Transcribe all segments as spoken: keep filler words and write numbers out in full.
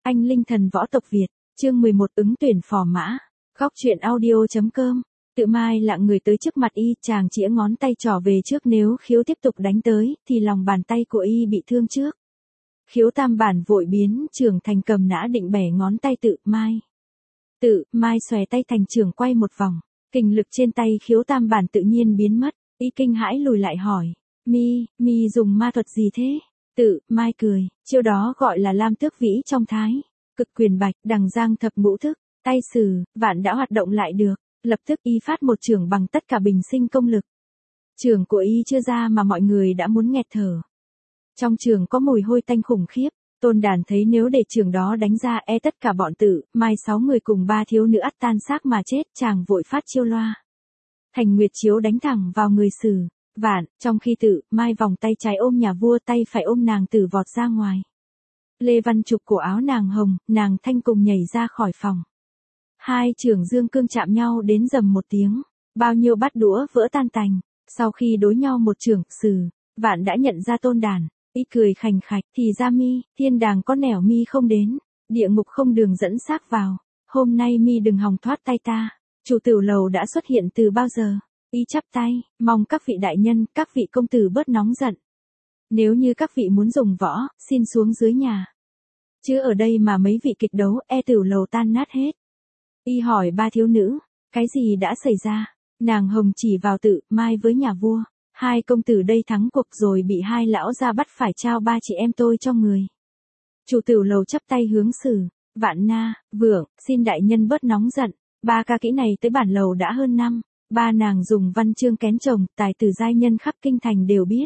Anh Linh Thần Võ Tộc Việt, chương mười một ứng tuyển phò mã, góc truyện audio.com, tự mai lặng người tới trước mặt y, chàng chĩa ngón tay trỏ về trước nếu Khiếu tiếp tục đánh tới, thì lòng bàn tay của y bị thương trước. Khiếu Tam Bản vội biến trường thành cầm nã định bẻ ngón tay tự mai. Tự mai xòe tay thành trường quay một vòng, kình lực trên tay Khiếu Tam Bản tự nhiên biến mất, y kinh hãi lùi lại hỏi, mi, mi dùng ma thuật gì thế? Tự mai cười, chiêu đó gọi là Lam Tước Vĩ trong thái, cực quyền bạch, đằng giang thập ngũ thức, tay sử, vạn đã hoạt động lại được, lập tức y phát một chưởng bằng tất cả bình sinh công lực. Chưởng của y chưa ra mà mọi người đã muốn nghẹt thở. Trong chưởng có mùi hôi tanh khủng khiếp, Tôn Đản thấy nếu để chưởng đó đánh ra e tất cả bọn Tự mai sáu người cùng ba thiếu nữ ắt tan xác mà chết, chàng vội phát chiêu loa. Thành Nguyệt chiếu đánh thẳng vào người sử, vạn, trong khi Tự mai vòng tay trái ôm nhà vua, tay phải ôm nàng Tử vọt ra ngoài. Lê Văn chụp cổ áo nàng hồng, nàng thanh cùng nhảy ra khỏi phòng. Hai chưởng dương cương chạm nhau đến rầm một tiếng, bao nhiêu bát đũa vỡ tan tành. Sau khi đối nhau một chưởng, sử, vạn đã nhận ra Tôn Đản, y cười khành khạch, thì ra mi, thiên đàng có nẻo mi không đến, địa ngục không đường dẫn xác vào, hôm nay mi đừng hòng thoát tay ta. Chủ Tửu Lầu đã xuất hiện từ bao giờ? Y chắp tay, mong các vị đại nhân, các vị công tử bớt nóng giận. Nếu như các vị muốn dùng võ, xin xuống dưới nhà. Chứ ở đây mà mấy vị kịch đấu, e Tửu Lầu tan nát hết. Y hỏi ba thiếu nữ, cái gì đã xảy ra? Nàng hồng chỉ vào Tự mai với nhà vua. Hai công tử đây thắng cuộc rồi bị hai lão ra bắt phải trao ba chị em tôi cho người. Chủ Tửu Lầu chắp tay hướng sử, vạn na, vượng, xin đại nhân bớt nóng giận. Ba ca kỹ này tới bản lầu đã hơn năm. Ba nàng dùng văn chương kén chồng, tài tử giai nhân khắp kinh thành đều biết.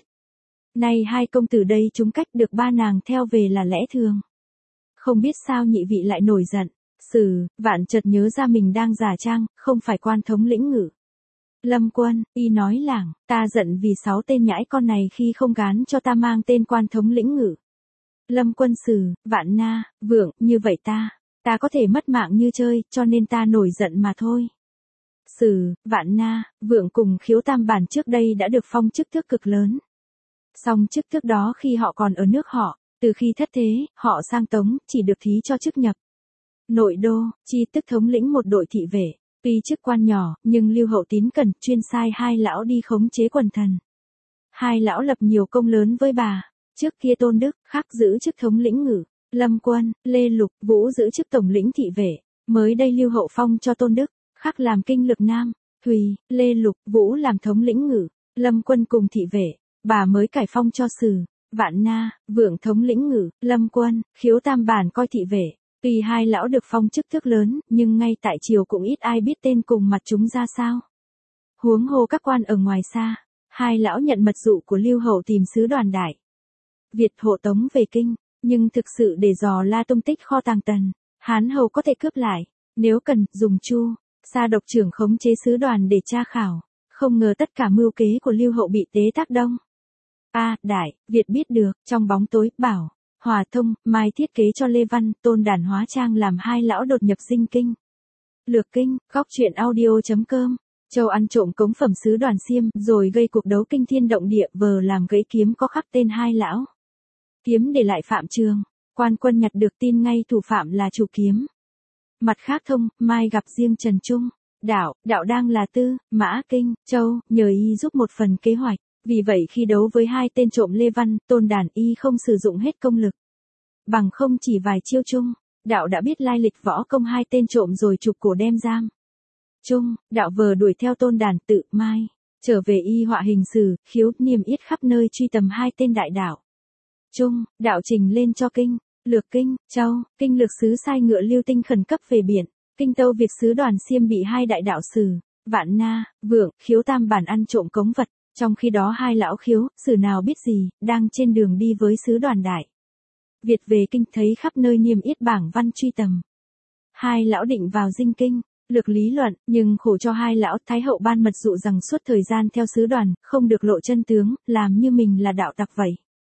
Nay hai công tử đây chúng cách được ba nàng theo về là lẽ thường. Không biết sao nhị vị lại nổi giận. Sử, vạn chợt nhớ ra mình đang giả trang, không phải quan thống lĩnh ngự. Lâm Quân, y nói làng, ta giận vì sáu tên nhãi con này khi không gán cho ta mang tên quan thống lĩnh ngự. Lâm Quân Sử, vạn na, vượng, như vậy ta, ta có thể mất mạng như chơi, cho nên ta nổi giận mà thôi. Sử, vạn na, vượng cùng Khiếu Tam Bản trước đây đã được phong chức tước cực lớn. Song chức tước đó khi họ còn ở nước họ, từ khi thất thế, họ sang Tống, chỉ được thí cho chức nhập. Nội đô, chi tức thống lĩnh một đội thị vệ. Tuy chức quan nhỏ, nhưng Lưu Hậu tín cẩn, chuyên sai hai lão đi khống chế quần thần. Hai lão lập nhiều công lớn với bà. Trước kia Tôn Đức, Khắc giữ chức thống lĩnh ngự. Lâm Quân, Lê Lục, Vũ giữ chức tổng lĩnh thị vệ. Mới đây Lưu Hậu phong cho Tôn Đức, Khắc làm kinh lực nam. Thùy, Lê Lục, Vũ làm thống lĩnh ngự. Lâm Quân cùng thị vệ. Bà mới cải phong cho Sử, vạn na, vượng thống lĩnh ngự. Lâm Quân, Khiếu Tam Bản coi thị vệ. Tuy hai lão được phong chức tước lớn, nhưng ngay tại triều cũng ít ai biết tên cùng mặt chúng ra sao. Huống hồ các quan ở ngoài xa, hai lão nhận mật dụ của Lưu Hậu tìm sứ đoàn đại Việt hộ tống về kinh, nhưng thực sự để dò la tung tích kho tàng Tần, Hán Hầu có thể cướp lại, nếu cần, dùng Chu, Sa độc trưởng khống chế sứ đoàn để tra khảo, không ngờ tất cả mưu kế của Lưu Hậu bị tế tác đông. A, đại Việt biết được, trong bóng tối, bảo Hòa Thông, Mai thiết kế cho Lê Văn, Tôn Đản hóa trang làm hai lão đột nhập dinh kinh. Lược kinh, góc truyện audio.com, Châu ăn trộm cống phẩm sứ đoàn Xiêm, rồi gây cuộc đấu kinh thiên động địa, vờ làm gãy kiếm có khắc tên hai lão. Kiếm để lại Phạm Trường, quan quân nhặt được tin ngay thủ phạm là chủ kiếm. Mặt khác Thông, Mai gặp riêng Trần Trung, đạo, đạo đang là Tư, Mã Kinh, Châu, nhờ y giúp một phần kế hoạch. Vì vậy khi đấu với hai tên trộm Lê Văn, Tôn Đản y không sử dụng hết công lực. Bằng không chỉ vài chiêu chung, đạo đã biết lai lịch võ công hai tên trộm rồi chụp cổ đem giam. Chung, đạo vờ đuổi theo Tôn Đản Tự mai, trở về y họa hình Sử, Khiếu, niêm yết khắp nơi truy tầm hai tên đại đạo. Chung, đạo trình lên cho kinh, Lược kinh, Châu, kinh lược sứ sai ngựa Lưu Tinh khẩn cấp về biển, kinh tâu việc sứ đoàn Xiêm bị hai đại đạo Sử, vạn na, vượng, Khiếu Tam Bản ăn trộm cống vật. Trong khi đó hai lão Khiếu, Sử nào biết gì, đang trên đường đi với sứ đoàn đại Việt về kinh thấy khắp nơi niêm yết bảng văn truy tầm. Hai lão định vào dinh kinh, lược lý luận, nhưng khổ cho hai lão, Thái Hậu ban mật dụ rằng suốt thời gian theo sứ đoàn, không được lộ chân tướng, làm như mình là đạo tặc vậy.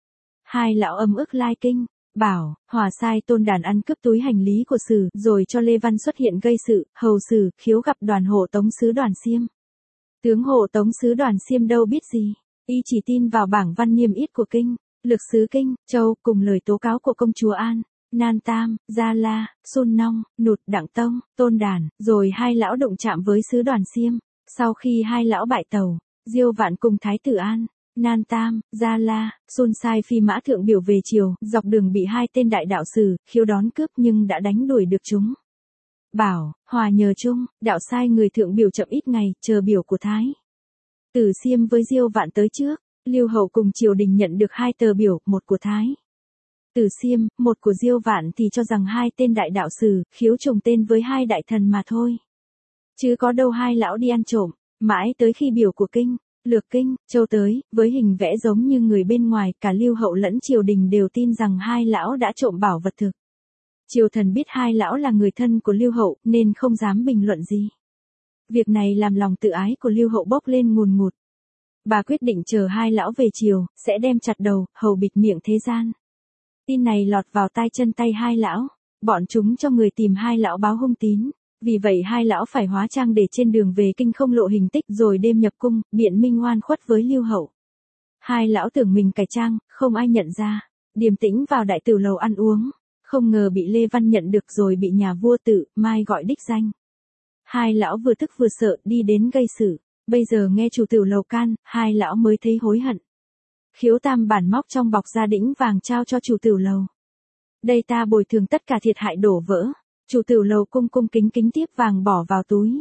Hai lão ấm ức lai kinh, bảo, Hòa sai Tôn Đản ăn cướp túi hành lý của Sử, rồi cho Lê Văn xuất hiện gây sự, hầu Sử, Khiếu gặp đoàn hộ tống sứ đoàn Xiêm. Tướng hộ tống sứ đoàn Xiêm đâu biết gì, y chỉ tin vào bảng văn niêm yết của kinh, lược sứ kinh, Châu cùng lời tố cáo của công chúa An, Nan Tam, Gia La, Sun Nong, Nụt Đặng Tông, Tôn Đàn, rồi hai lão đụng chạm với sứ đoàn Xiêm. Sau khi hai lão bại tàu, Diêu Vạn cùng Thái tử An, Nan Tam, Gia La, Sun sai phi mã thượng biểu về triều, dọc đường bị hai tên đại đạo sử, khiêu đón cướp nhưng đã đánh đuổi được chúng. Bảo, Hòa nhờ chung, đạo sai người thượng biểu chậm ít ngày, chờ biểu của Thái tử Xiêm với Diêu Vạn tới trước. Lưu Hậu cùng triều đình nhận được hai tờ biểu, một của Thái tử Xiêm, một của Diêu Vạn thì cho rằng hai tên đại đạo sử, khiếu trùng tên với hai đại thần mà thôi. Chứ có đâu hai lão đi ăn trộm, mãi tới khi biểu của Kinh, Lược Kinh, Châu tới, với hình vẽ giống như người bên ngoài, cả Lưu Hậu lẫn triều đình đều tin rằng hai lão đã trộm bảo vật thực. Triều thần biết hai lão là người thân của Lưu Hậu, nên không dám bình luận gì. Việc này làm lòng tự ái của Lưu Hậu bốc lên ngùn ngụt. Bà quyết định chờ hai lão về triều, sẽ đem chặt đầu, hầu bịt miệng thế gian. Tin này lọt vào tai chân tay hai lão, bọn chúng cho người tìm hai lão báo hung tín. Vì vậy hai lão phải hóa trang để trên đường về kinh không lộ hình tích rồi đêm nhập cung, biện minh oan khuất với Lưu Hậu. Hai lão tưởng mình cải trang, không ai nhận ra, điềm tĩnh vào đại tử lầu ăn uống, không ngờ bị Lê Văn nhận được rồi bị nhà vua Tự Mai gọi đích danh. Hai lão vừa tức vừa sợ đi đến gây sự, bây giờ nghe chủ tử lầu can, hai lão mới thấy hối hận. Khiếu Tam Bản móc trong bọc ra đĩnh vàng trao cho chủ tử lầu. Đây ta bồi thường tất cả thiệt hại đổ vỡ. Chủ tử lầu cung cung kính kính tiếp vàng bỏ vào túi.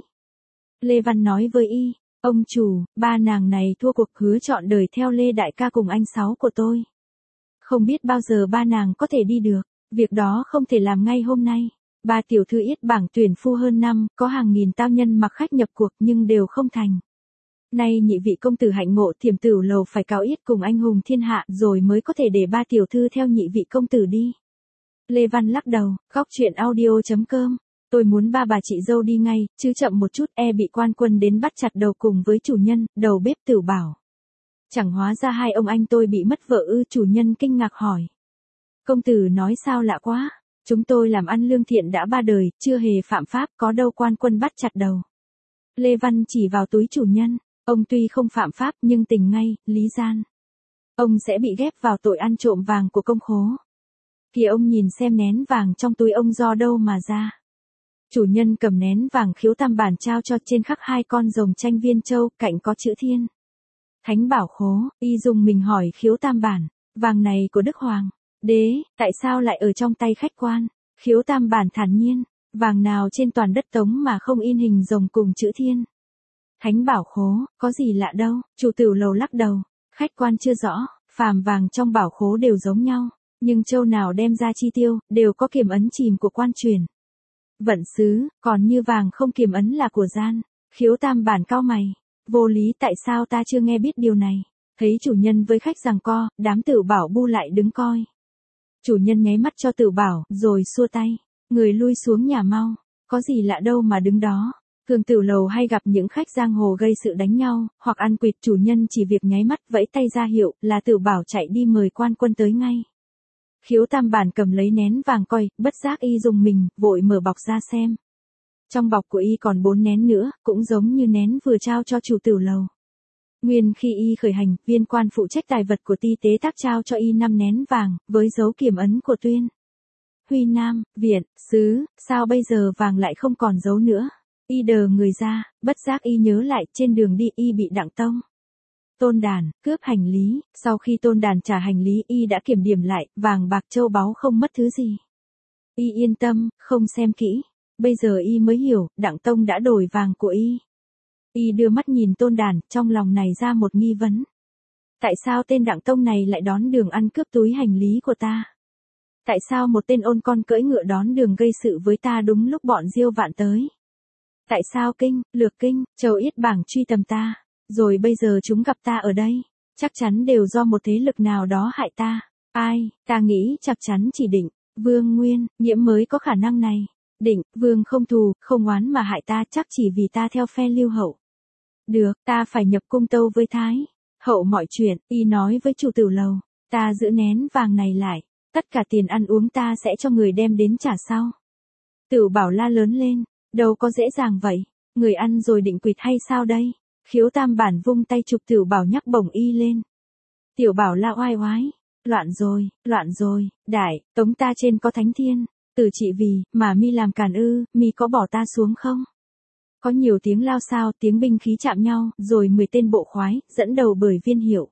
Lê Văn nói với y, ông chủ, ba nàng này thua cuộc hứa chọn đời theo Lê Đại ca cùng anh Sáu của tôi. Không biết bao giờ ba nàng có thể đi được, việc đó không thể làm ngay hôm nay. Ba tiểu thư yết bảng tuyển phu hơn năm, có hàng nghìn tao nhân mặc khách nhập cuộc nhưng đều không thành. Nay nhị vị công tử hạnh ngộ Thiểm Tửu lầu phải cáo yết cùng anh hùng thiên hạ rồi mới có thể để ba tiểu thư theo nhị vị công tử đi. Lê Văn lắc đầu, góc chuyện audio chấm com. Tôi muốn ba bà chị dâu đi ngay, chứ chậm một chút e bị quan quân đến bắt chặt đầu cùng với chủ nhân, đầu bếp Tửu bảo. Chẳng hóa ra hai ông anh tôi bị mất vợ ư? Chủ nhân kinh ngạc hỏi. Công tử nói sao lạ quá, chúng tôi làm ăn lương thiện đã ba đời, chưa hề phạm pháp, có đâu quan quân bắt chặt đầu. Lê Văn chỉ vào túi chủ nhân, ông tuy không phạm pháp nhưng tình ngay, lý gian. Ông sẽ bị ghép vào tội ăn trộm vàng của công khố. Kìa ông nhìn xem nén vàng trong túi ông do đâu mà ra. Chủ nhân cầm nén vàng Khiếu Tam Bản trao cho, trên khắc hai con rồng tranh viên châu, cạnh có chữ Thiên Thánh Bảo Khố. Y dùng mình hỏi Khiếu Tam Bản, vàng này của Đức Hoàng đế, tại sao lại ở trong tay khách quan? Khiếu Tam Bản thản nhiên, vàng nào trên toàn đất Tống mà không in hình rồng cùng chữ Thiên Thánh Bảo Khố, có gì lạ đâu. Chủ tử lầu lắc đầu, khách quan chưa rõ, phàm vàng trong bảo khố đều giống nhau. Nhưng châu nào đem ra chi tiêu, đều có kiểm ấn chìm của quan truyền. Vận xứ, còn như vàng không kiểm ấn là của gian. Khiếu Tam Bản cau mày, vô lý, tại sao ta chưa nghe biết điều này? Thấy chủ nhân với khách giằng co, đám Tửu Bảo bu lại đứng coi. Chủ nhân nháy mắt cho Tửu Bảo, rồi xua tay, người lui xuống nhà mau, có gì lạ đâu mà đứng đó. Thường Tửu lầu hay gặp những khách giang hồ gây sự đánh nhau, hoặc ăn quỵt, chủ nhân chỉ việc nháy mắt vẫy tay ra hiệu, là Tửu Bảo chạy đi mời quan quân tới ngay. Khiếu Tam Bản cầm lấy nén vàng coi, bất giác y dùng mình, vội mở bọc ra xem. Trong bọc của y còn bốn nén nữa, cũng giống như nén vừa trao cho chủ tử lầu. Nguyên khi y khởi hành, viên quan phụ trách tài vật của ti tế tác trao cho y năm nén vàng, với dấu kiểm ấn của Tuyên Huy Nam, Viện, Sứ, sao bây giờ vàng lại không còn dấu nữa? Y đờ người ra, bất giác y nhớ lại, trên đường đi y bị Đặng Tông Tôn Đàn cướp hành lý, sau khi Tôn Đàn trả hành lý y đã kiểm điểm lại, vàng bạc châu báu không mất thứ gì. Y yên tâm, không xem kỹ, bây giờ y mới hiểu, Đặng Tông đã đổi vàng của y. Y đưa mắt nhìn Tôn Đàn, trong lòng này ra một nghi vấn. Tại sao tên Đặng Tông này lại đón đường ăn cướp túi hành lý của ta? Tại sao một tên ôn con cưỡi ngựa đón đường gây sự với ta đúng lúc bọn Diêu Vạn tới? Tại sao Kinh, Lược Kinh, Châu Yết bảng truy tầm ta? Rồi bây giờ chúng gặp ta ở đây, chắc chắn đều do một thế lực nào đó hại ta. Ai, ta nghĩ chắc chắn chỉ Định, Vương Nguyên, Nghiễm mới có khả năng này. Định, Vương không thù, không oán mà hại ta, chắc chỉ vì ta theo phe Lưu Hậu. Được, ta phải nhập cung tâu với Thái Hậu mọi chuyện. Y nói với chủ tử lầu, ta giữ nén vàng này lại, tất cả tiền ăn uống ta sẽ cho người đem đến trả sau. Tửu Bảo la lớn lên, đâu có dễ dàng vậy, người ăn rồi định quỵt hay sao đây? Khiếu Tam Bản vung tay chụp Tửu Bảo nhắc bổng y lên. Tiểu Bảo la oai oái, Loạn rồi, loạn rồi, đại, tống ta trên có thánh thiên, từ chị vì, mà mi làm càn ư, mi có bỏ ta xuống không? Có nhiều tiếng lao xao, tiếng binh khí chạm nhau, rồi mười tên bộ khoái, dẫn đầu bởi Viên Hiệu.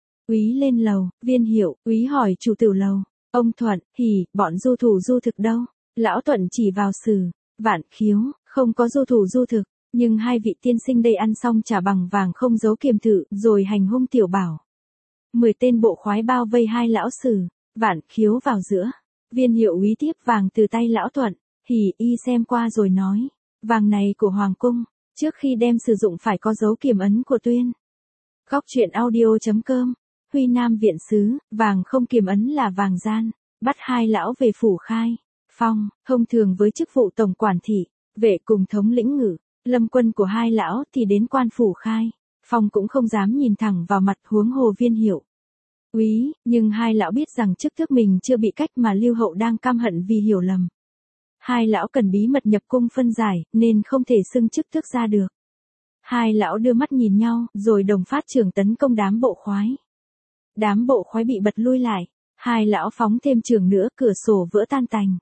Úy lên lầu, Viên Hiệu, úy hỏi chủ tử lầu. Ông Thuận, hỉ, bọn du thủ du thực đâu? Lão Thuận chỉ vào Sử, Vạn Khiếu, không có du thủ du thực, nhưng hai vị tiên sinh đây ăn xong trả bằng vàng không giấu kiềm thự, rồi hành hung tiểu bảo. Mười tên bộ khoái bao vây hai lão Sử, Vạn Khiếu vào giữa. Viên Hiệu úy tiếp vàng từ tay lão Thuận, hỉ, y xem qua rồi nói. Vàng này của Hoàng cung, trước khi đem sử dụng phải có dấu kiểm ấn của Tuyên. Góc truyện audio.com, Huy Nam viện sứ, vàng không kiểm ấn là vàng gian, bắt hai lão về phủ khai. Phong, thông thường với chức vụ tổng quản thị, vệ cùng thống lĩnh ngự, lâm quân của hai lão thì đến quan phủ khai. Phong cũng không dám nhìn thẳng vào mặt huống hồ Viên Hiệu. Úy, nhưng hai lão biết rằng chức tước mình chưa bị cách mà Lưu Hậu đang căm hận vì hiểu lầm. Hai lão cần bí mật nhập cung phân giải, nên không thể xưng chức tước ra được. Hai lão đưa mắt nhìn nhau, rồi đồng phát trưởng tấn công đám bộ khoái. Đám bộ khoái bị bật lui lại, hai lão phóng thêm trường nữa, cửa sổ vỡ tan tành.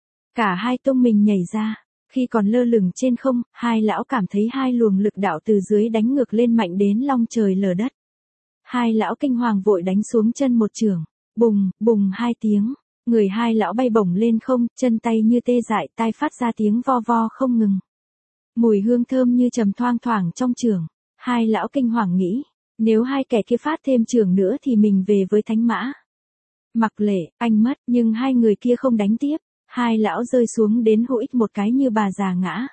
Cả hai tung mình nhảy ra, khi còn lơ lửng trên không, hai lão cảm thấy hai luồng lực đạo từ dưới đánh ngược lên mạnh đến long trời lở đất. Hai lão kinh hoàng vội đánh xuống chân một chưởng, bùng, bùng hai tiếng. Người hai lão bay bổng lên không, chân tay như tê dại, tai phát ra tiếng vo vo không ngừng. Mùi hương thơm như trầm thoang thoảng trong trường. Hai lão kinh hoàng nghĩ, nếu hai kẻ kia phát thêm trường nữa thì mình về với thánh mã. Mặc Lệ, anh mất, nhưng hai người kia không đánh tiếp. Hai lão rơi xuống đến hữu ích một cái như bà già ngã.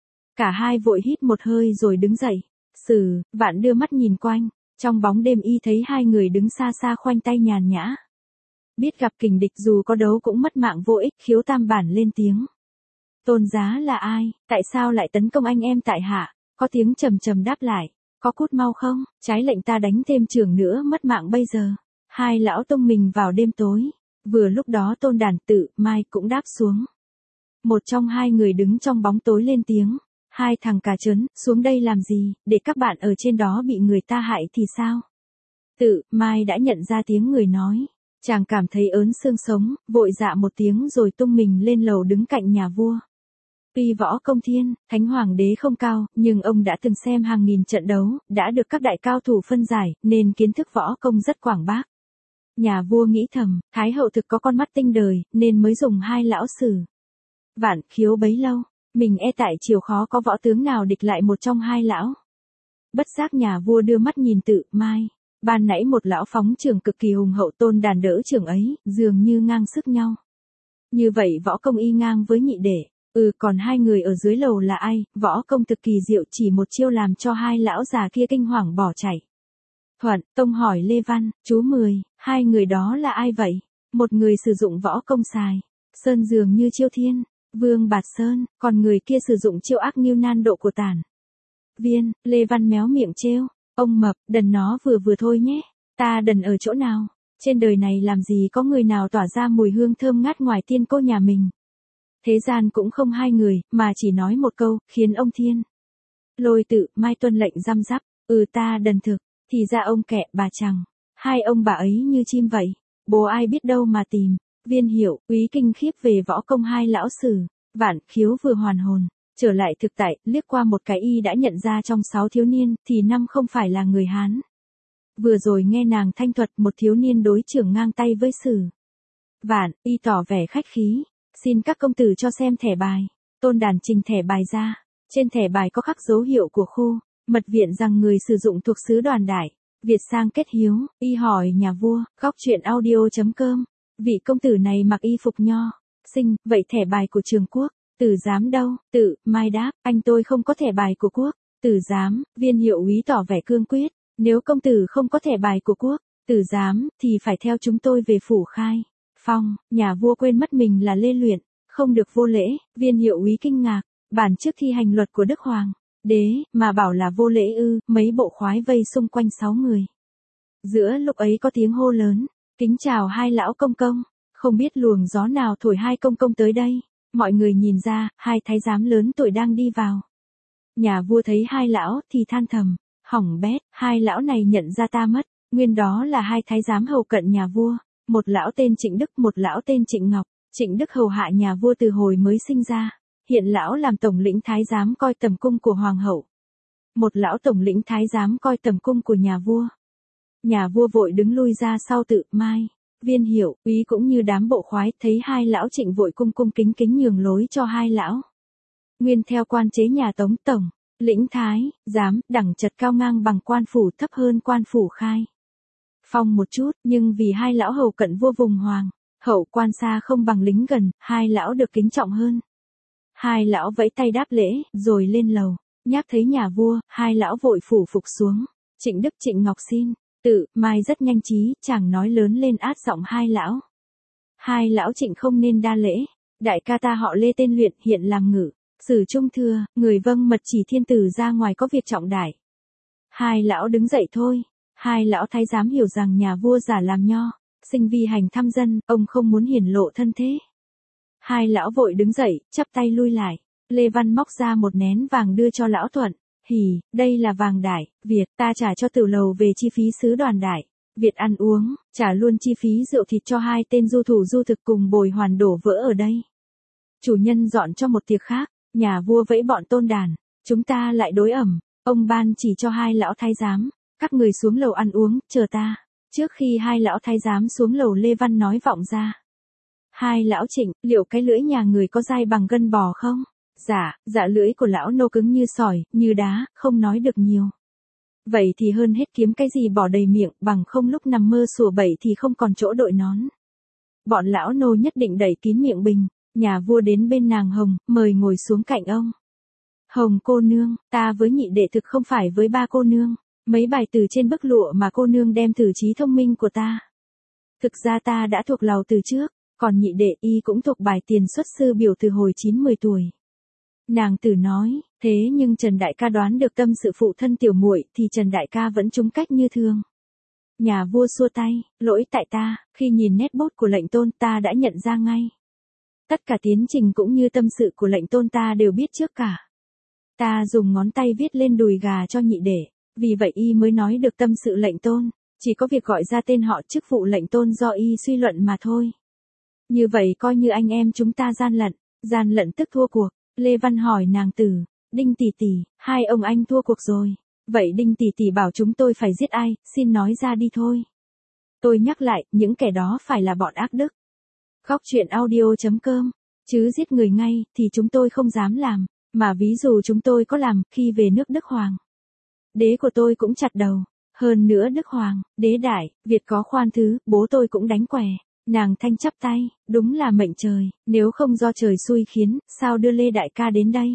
Cả hai vội hít một hơi rồi đứng dậy. Sử, Vạn đưa mắt nhìn quanh, trong bóng đêm y thấy hai người đứng xa xa khoanh tay nhàn nhã. Biết gặp kình địch dù có đấu cũng mất mạng vô ích, Khiếu Tam Bản lên tiếng. Tôn giá là ai, tại sao lại tấn công anh em tại hạ? Có tiếng trầm trầm đáp lại, có cút mau không, trái lệnh ta đánh thêm trường nữa mất mạng bây giờ. Hai lão tung mình vào đêm tối, vừa lúc đó Tôn Đản Tự, Mai cũng đáp xuống. Một trong hai người đứng trong bóng tối lên tiếng, hai thằng cà trớn, xuống đây làm gì, để các bạn ở trên đó bị người ta hại thì sao? Tự, Mai đã nhận ra tiếng người nói. Chàng cảm thấy ớn xương sống, vội dạ một tiếng rồi tung mình lên lầu đứng cạnh nhà vua. Tuy võ công thiên, thánh hoàng đế không cao, nhưng ông đã từng xem hàng nghìn trận đấu, đã được các đại cao thủ phân giải, nên kiến thức võ công rất quảng bác. Nhà vua nghĩ thầm, Thái hậu thực có con mắt tinh đời, nên mới dùng hai lão Sử, Vạn Khiếu bấy lâu, mình e tại triều khó có võ tướng nào địch lại một trong hai lão. Bất giác nhà vua đưa mắt nhìn Tự, Mai. Ban nãy một lão phóng trường cực kỳ hùng hậu, Tôn Đàn đỡ trường ấy, dường như ngang sức nhau. Như vậy võ công y ngang với nhị đệ, ừ còn hai người ở dưới lầu là ai, võ công thực kỳ diệu, chỉ một chiêu làm cho hai lão già kia kinh hoàng bỏ chạy. Thuận, Tông hỏi Lê Văn, chú Mười, hai người đó là ai vậy? Một người sử dụng võ công xài, Sơn dường như chiêu thiên, Vương Bạt Sơn, còn người kia sử dụng chiêu ác nghiêu nan độ của Tản Viên. Lê Văn méo miệng trêu. Ông Mập, đần nó vừa vừa thôi nhé, ta đần ở chỗ nào, trên đời này làm gì có người nào tỏa ra mùi hương thơm ngát ngoài tiên cô nhà mình. Thế gian cũng không hai người, mà chỉ nói một câu, khiến ông Thiên Lôi Tự, Mai tuân lệnh răm rắp, ừ ta đần thực, thì ra ông kẹ bà chẳng, hai ông bà ấy như chim vậy, bố ai biết đâu mà tìm. Viên Hiệu, úy kinh khiếp về võ công hai lão Sử, Vạn Khiếu vừa hoàn hồn. Trở lại thực tại, liếc qua một cái y đã nhận ra trong sáu thiếu niên, thì năm không phải là người Hán. Vừa rồi nghe nàng thanh thuật một thiếu niên đối trưởng ngang tay với Sử Vạn, y tỏ vẻ khách khí. Xin các công tử cho xem thẻ bài. Tôn Đàn trình thẻ bài ra. Trên thẻ bài có khắc dấu hiệu của khu mật viện rằng người sử dụng thuộc xứ Đoàn Đại, Việt sang kết hiếu. Y hỏi nhà vua, góc truyện audio.com. Vị công tử này mặc y phục nho sinh, vậy thẻ bài của Trường Quốc? Tử giám đâu? Tự, Mai đáp, anh tôi không có thẻ bài của quốc. Tử giám, Viên Hiệu úy tỏ vẻ cương quyết, nếu công tử không có thẻ bài của quốc, tử giám, thì phải theo chúng tôi về phủ khai. Phong, nhà vua quên mất mình là Lê Luyện, không được vô lễ. Viên Hiệu úy kinh ngạc, bản trước thi hành luật của Đức Hoàng đế, mà bảo là vô lễ ư? Mấy bộ khoái vây xung quanh sáu người. Giữa lúc ấy có tiếng hô lớn, kính chào hai lão công công, không biết luồng gió nào thổi hai công công tới đây. Mọi người nhìn ra, hai thái giám lớn tuổi đang đi vào. Nhà vua thấy hai lão thì than thầm, hỏng bét, hai lão này nhận ra ta mất, nguyên đó là hai thái giám hầu cận nhà vua. Một lão tên Trịnh Đức, một lão tên Trịnh Ngọc. Trịnh Đức hầu hạ nhà vua từ hồi mới sinh ra. Hiện lão làm tổng lĩnh thái giám coi tầm cung của hoàng hậu. Một lão tổng lĩnh thái giám coi tầm cung của nhà vua. Nhà vua vội đứng lui ra sau Tự, Mai, Viên Hiệu, Úy cũng như đám bộ khoái, thấy hai lão Trịnh vội cung cung kính kính nhường lối cho hai lão. Nguyên theo quan chế nhà Tống, tổng lĩnh thái giám đẳng chật cao ngang bằng quan phủ, thấp hơn quan phủ khai phong một chút, nhưng vì hai lão hầu cận vua vùng hoàng hậu, quan xa không bằng lính gần, hai lão được kính trọng hơn. Hai lão vẫy tay đáp lễ, rồi lên lầu. Nhắc thấy nhà vua, hai lão vội phủ phục xuống. Trịnh Đức, Trịnh Ngọc xin. Tự, Mai rất nhanh trí, chàng nói lớn lên át giọng hai lão. Hai lão Trịnh không nên đa lễ. Đại ca ta họ Lê tên Luyện, hiện làm ngự sử trung thưa, người vâng mật chỉ thiên tử ra ngoài có việc trọng đại. Hai lão đứng dậy thôi. Hai lão thái giám hiểu rằng nhà vua giả làm nho, sinh vi hành thăm dân, ông không muốn hiển lộ thân thế. Hai lão vội đứng dậy, chắp tay lui lại. Lê Văn móc ra một nén vàng đưa cho lão Thuận. Hì, đây là vàng đại, Việt, ta trả cho Tử Lầu về chi phí sứ đoàn đại. Việt ăn uống, trả luôn chi phí rượu thịt cho hai tên du thủ du thực cùng bồi hoàn đổ vỡ ở đây. Chủ nhân dọn cho một tiệc khác, nhà vua vẫy bọn tôn đàn, chúng ta lại đối ẩm. Ông ban chỉ cho hai lão thái giám, các người xuống lầu ăn uống, chờ ta. Trước khi hai lão thái giám xuống lầu, Lê Văn nói vọng ra. Hai lão Trịnh, liệu cái lưỡi nhà người có dai bằng gân bò không? Dạ, dạ lưỡi của lão nô cứng như sỏi, như đá, không nói được nhiều. Vậy thì hơn hết kiếm cái gì bỏ đầy miệng, bằng không lúc nằm mơ sủa bậy thì không còn chỗ đội nón. Bọn lão nô nhất định đẩy kín miệng bình. Nhà vua đến bên nàng Hồng, mời ngồi xuống cạnh ông. Hồng cô nương, ta với nhị đệ thực không phải với ba cô nương. Mấy bài từ trên bức lụa mà cô nương đem từ trí thông minh của ta. Thực ra ta đã thuộc lầu từ trước, còn nhị đệ y cũng thuộc bài tiền xuất sư biểu từ hồi chín mười tuổi. Nàng tử nói, thế nhưng Trần đại ca đoán được tâm sự phụ thân tiểu muội thì Trần đại ca vẫn trúng cách như thường. Nhà vua xua tay, lỗi tại ta, khi nhìn nét bút của lệnh tôn ta đã nhận ra ngay. Tất cả tiến trình cũng như tâm sự của lệnh tôn ta đều biết trước cả. Ta dùng ngón tay viết lên đùi gà cho nhị đệ, vì vậy y mới nói được tâm sự lệnh tôn, chỉ có việc gọi ra tên họ chức vụ lệnh tôn do y suy luận mà thôi. Như vậy coi như anh em chúng ta gian lận, gian lận tức thua cuộc. Lê Văn hỏi nàng tử, Đinh tỷ tỷ, hai ông anh thua cuộc rồi. Vậy Đinh tỷ tỷ bảo chúng tôi phải giết ai, xin nói ra đi thôi. Tôi nhắc lại, những kẻ đó phải là bọn ác đức. Khóc chuyện audio chấm com, chứ giết người ngay, thì chúng tôi không dám làm, mà ví dụ chúng tôi có làm, khi về nước Đức Hoàng. Đế của tôi cũng chặt đầu, hơn nữa Đức Hoàng, đế đại, Việt có khoan thứ, bố tôi cũng đánh què. Nàng thanh chắp tay, đúng là mệnh trời, nếu không do trời xui khiến, sao đưa Lê đại ca đến đây.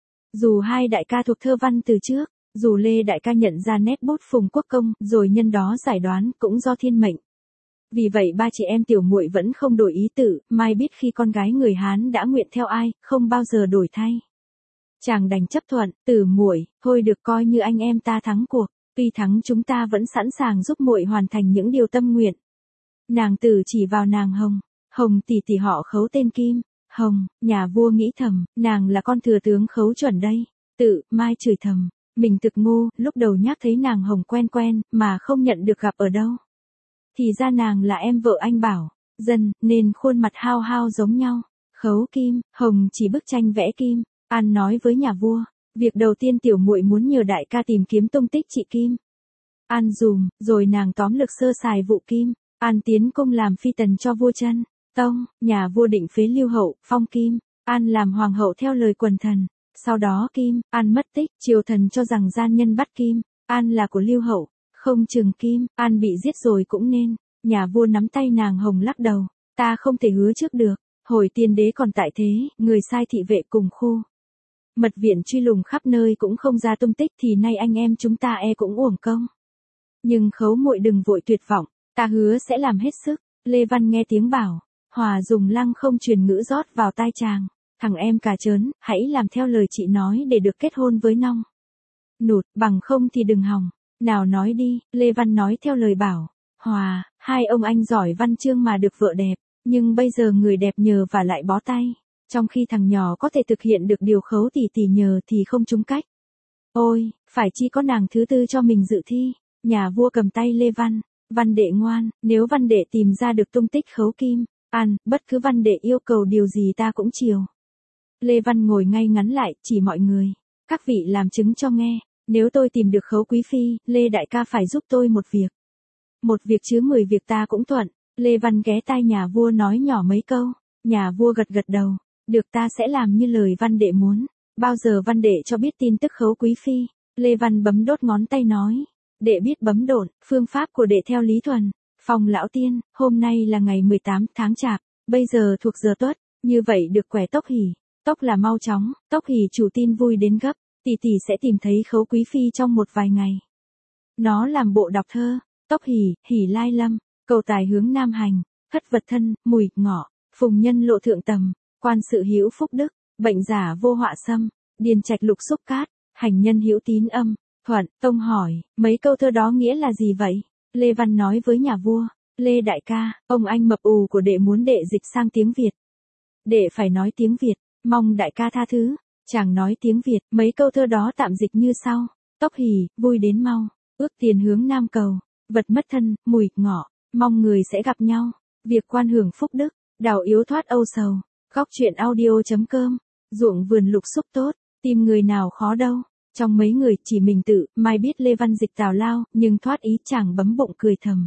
Dù hai đại ca thuộc thơ văn từ trước, dù Lê đại ca nhận ra nét bút Phùng Quốc Công, rồi nhân đó giải đoán, cũng do thiên mệnh. Vì vậy ba chị em tiểu muội vẫn không đổi ý tử, mai biết khi con gái người Hán đã nguyện theo ai, không bao giờ đổi thay. Chàng đành chấp thuận, tử muội, thôi được coi như anh em ta thắng cuộc, tuy thắng chúng ta vẫn sẵn sàng giúp muội hoàn thành những điều tâm nguyện. Nàng tử chỉ vào nàng Hồng, Hồng tỷ tỷ họ Khấu tên Kim, Hồng, nhà vua nghĩ thầm, nàng là con thừa tướng Khấu chuẩn đây. Tự, Mai chửi thầm, mình thực ngu, lúc đầu nhắc thấy nàng Hồng quen quen, mà không nhận được gặp ở đâu. Thì ra nàng là em vợ anh Bảo, dân, nên khuôn mặt hao hao giống nhau. Khấu Kim, Hồng chỉ bức tranh vẽ Kim. An nói với nhà vua, việc đầu tiên tiểu muội muốn nhờ đại ca tìm kiếm tung tích chị Kim. An dùm, rồi nàng tóm lược sơ sài vụ Kim. An tiến cung làm phi tần cho vua Chân Tông, nhà vua định phế Lưu Hậu, phong Kim. An làm hoàng hậu theo lời quần thần. Sau đó Kim, An mất tích, triều thần cho rằng gian nhân bắt Kim. An là của Lưu Hậu, không chừng Kim, An bị giết rồi cũng nên. Nhà vua nắm tay nàng Hồng lắc đầu, ta không thể hứa trước được. Hồi tiên đế còn tại thế, người sai thị vệ cùng khu mật viện truy lùng khắp nơi cũng không ra tung tích thì nay anh em chúng ta e cũng uổng công. Nhưng Khấu muội đừng vội tuyệt vọng, ta hứa sẽ làm hết sức. Lê Văn nghe tiếng bảo, Hòa dùng lăng không truyền ngữ rót vào tai chàng. Thằng em cà trớn, hãy làm theo lời chị nói để được kết hôn với Nong Nụt, bằng không thì đừng hòng. Nào nói đi, Lê Văn nói theo lời bảo. Hòa, hai ông anh giỏi văn chương mà được vợ đẹp, nhưng bây giờ người đẹp nhờ và lại bó tay. Trong khi thằng nhỏ có thể thực hiện được điều Khấu tỷ tỷ nhờ thì không trúng cách. Ôi, phải chi có nàng thứ tư cho mình dự thi. Nhà vua cầm tay Lê Văn, Văn đệ ngoan, nếu văn đệ tìm ra được tung tích Khấu Kim, An, bất cứ văn đệ yêu cầu điều gì ta cũng chiều. Lê Văn ngồi ngay ngắn lại, chỉ mọi người. Các vị làm chứng cho nghe, nếu tôi tìm được Khấu Quý Phi, Lê đại ca phải giúp tôi một việc. Một việc chứ mười việc ta cũng thuận. Lê Văn ghé tai nhà vua nói nhỏ mấy câu. Nhà vua gật gật đầu. Được, ta sẽ làm như lời văn đệ muốn. Bao giờ văn đệ cho biết tin tức Khấu Quý Phi? Lê Văn bấm đốt ngón tay nói. Đệ biết bấm độn, phương pháp của đệ theo lý thuần. Phong lão tiên, hôm nay là ngày mười tám tháng Chạp, bây giờ thuộc giờ tuất, như vậy được quẻ Tốc Hỷ. Tốc là mau chóng, Tốc Hỷ chủ tin vui đến gấp, tỷ tỷ sẽ tìm thấy Khấu Quý Phi trong một vài ngày. Nó làm bộ đọc thơ. Tốc Hỷ, hỷ lai lâm, cầu tài hướng nam hành, thất vật thân, mùi, ngọ, phùng nhân lộ thượng tầm, quan sự hữu phúc đức, bệnh giả vô họa xâm, điền trạch lục xúc cát, hành nhân hữu tín âm. Thuận, Tông hỏi, mấy câu thơ đó nghĩa là gì vậy? Lê Văn nói với nhà vua, Lê đại ca, ông anh mập ù của đệ muốn đệ dịch sang tiếng Việt. Đệ phải nói tiếng Việt, mong đại ca tha thứ. Chàng nói tiếng Việt, mấy câu thơ đó tạm dịch như sau. Tốc Hỷ, vui đến mau, ước tiền hướng nam cầu, vật mất thân, mùi, ngọ, mong người sẽ gặp nhau, việc quan hưởng phúc đức, đào yếu thoát âu sầu. Góc truyện audio chấm com, ruộng vườn lục xúc tốt, tìm người nào khó đâu. Trong mấy người chỉ mình Tự Mai biết Lê Văn dịch tào lao, nhưng thoát ý chàng bấm bụng cười thầm.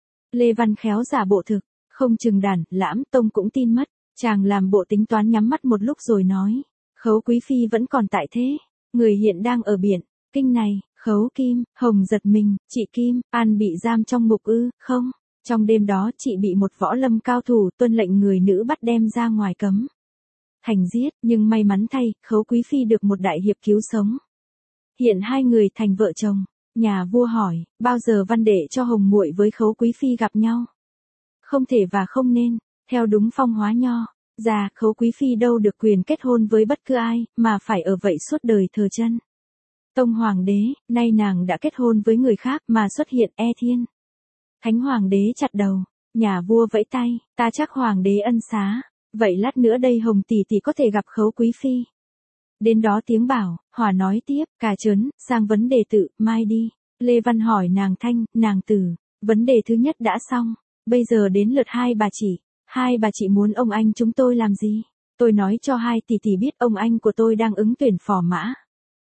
Lê Văn khéo giả bộ thực, không chừng Đản, Lãm Tông cũng tin mất. Chàng làm bộ tính toán nhắm mắt một lúc rồi nói. Khấu Quý Phi vẫn còn tại thế, người hiện đang ở biển, kinh này. Khấu Kim, Hồng giật mình, chị Kim, An bị giam trong ngục ư? Không, trong đêm đó chị bị một võ lâm cao thủ tuân lệnh người nữ bắt đem ra ngoài cấm thành giết, nhưng may mắn thay, Khấu Quý Phi được một đại hiệp cứu sống. Hiện hai người thành vợ chồng. Nhà vua hỏi, bao giờ văn đệ cho Hồng muội với Khấu Quý Phi gặp nhau? Không thể và không nên, theo đúng phong hóa nho. Già, Khấu Quý Phi đâu được quyền kết hôn với bất cứ ai, mà phải ở vậy suốt đời thờ chân. Tông Hoàng đế, nay nàng đã kết hôn với người khác mà xuất hiện e thiên. Thánh Hoàng đế chặt đầu. Nhà vua vẫy tay, ta chắc Hoàng đế ân xá. Vậy lát nữa đây Hồng tỷ tỷ có thể gặp Khấu Quý Phi. Đến đó tiếng bảo, Hòa nói tiếp, cả trớn, sang vấn đề Tự Mai đi. Lê Văn hỏi nàng Thanh, nàng Tử, vấn đề thứ nhất đã xong, bây giờ đến lượt hai bà chị. Hai bà chị muốn ông anh chúng tôi làm gì? Tôi nói cho hai tỷ tỷ biết ông anh của tôi đang ứng tuyển phò mã.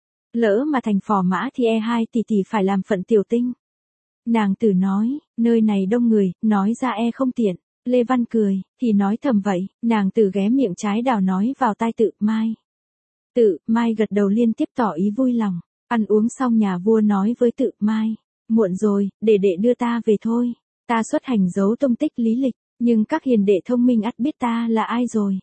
Lỡ mà thành phò mã thì e hai tỷ tỷ phải làm phận tiểu tinh. Nàng Tử nói, nơi này đông người, nói ra e không tiện. Lê Văn cười, thì nói thầm vậy. Nàng Tử ghé miệng trái đào nói vào tai Tự Mai. Tự Mai gật đầu liên tiếp tỏ ý vui lòng. Ăn uống xong nhà vua nói với Tự Mai, muộn rồi, để đệ đưa ta về thôi. Ta xuất hành giấu tông tích lý lịch, nhưng các hiền đệ thông minh ắt biết ta là ai rồi.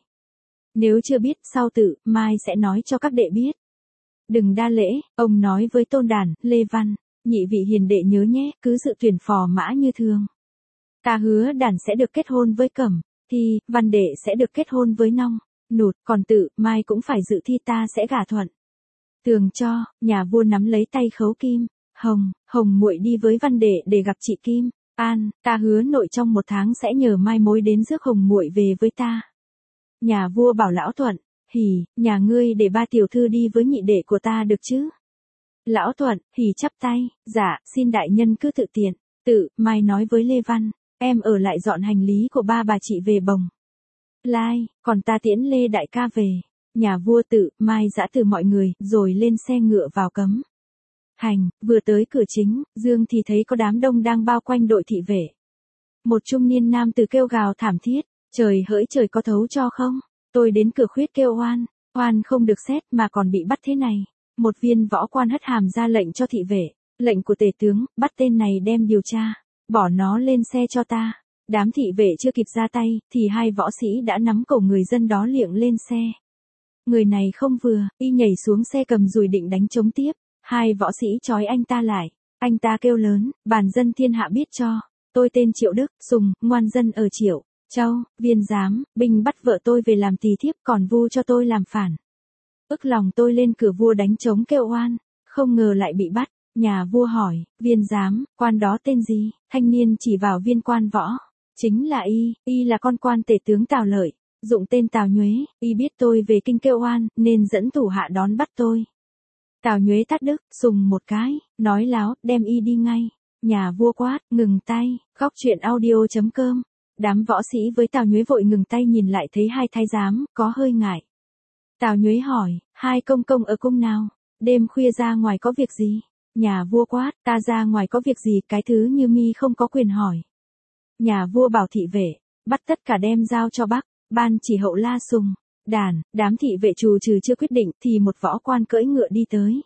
Nếu chưa biết, sau Tự Mai sẽ nói cho các đệ biết. Đừng đa lễ, ông nói với Tôn Đản, Lê Văn, nhị vị hiền đệ nhớ nhé, cứ dự tuyển phò mã như thường. Ta hứa Đản sẽ được kết hôn với Cẩm, thì Văn đệ sẽ được kết hôn với Nong, Nụt, còn Tự Mai cũng phải dự thi, ta sẽ gả thuận. Tường cho, nhà vua nắm lấy tay Khấu Kim, Hồng, Hồng muội đi với Văn đệ để gặp chị Kim. An, ta hứa nội trong một tháng sẽ nhờ mai mối đến rước Hồng muội về với ta. Nhà vua bảo Lão Thuận, hỉ, nhà ngươi để ba tiểu thư đi với nhị đệ của ta được chứ? Lão Thuận, hỉ chắp tay, dạ, xin đại nhân cứ tự tiện. Tự Mai nói với Lê Văn, em ở lại dọn hành lý của ba bà chị về Bồng Lai, còn ta tiễn Lê đại ca về. Nhà vua Tự Mai giã từ mọi người, rồi lên xe ngựa vào cấm hành. Vừa tới cửa chính, Dương thì thấy có đám đông đang bao quanh đội thị vệ. Một trung niên nam tử kêu gào thảm thiết, trời hỡi trời, có thấu cho không? Tôi đến cửa khuyết kêu oan, oan không được xét mà còn bị bắt thế này. Một viên võ quan hất hàm ra lệnh cho thị vệ, lệnh của tể tướng, bắt tên này đem điều tra, bỏ nó lên xe cho ta. Đám thị vệ chưa kịp ra tay, thì hai võ sĩ đã nắm cổ người dân đó liệng lên xe. Người này không vừa, y nhảy xuống xe cầm dùi định đánh chống tiếp. Hai võ sĩ trói anh ta lại. Anh ta kêu lớn, bàn dân thiên hạ biết cho. Tôi tên Triệu Đức, Sùng, ngoan dân ở Triệu Châu, viên giám, binh bắt vợ tôi về làm tỳ thiếp, còn vu cho tôi làm phản. Ức lòng tôi lên cửa vua đánh trống kêu oan, không ngờ lại bị bắt. Nhà vua hỏi, viên giám, quan đó tên gì? Thanh niên chỉ vào viên quan võ. Chính là y, y là con quan tể tướng Tào Lợi, dụng tên Tào Nhuế. Y biết tôi về kinh kêu oan, nên dẫn thủ hạ đón bắt tôi. Tào Nhuế tát Đức, Sùng một cái, nói láo, đem y đi ngay. Nhà vua quát, ngừng tay, khóc chuyện audio.com. Đám võ sĩ với Tào Nhuế vội ngừng tay nhìn lại thấy hai thái giám, có hơi ngại. Tào Nhuế hỏi, hai công công ở cung nào? Đêm khuya ra ngoài có việc gì? Nhà vua quát, ta ra ngoài có việc gì, cái thứ như mi không có quyền hỏi. Nhà vua bảo thị vệ, bắt tất cả đem giao cho Bắc, ban chỉ hậu La Sùng. Đàn, đám thị vệ trù trừ chưa quyết định thì một võ quan cưỡi ngựa đi tới.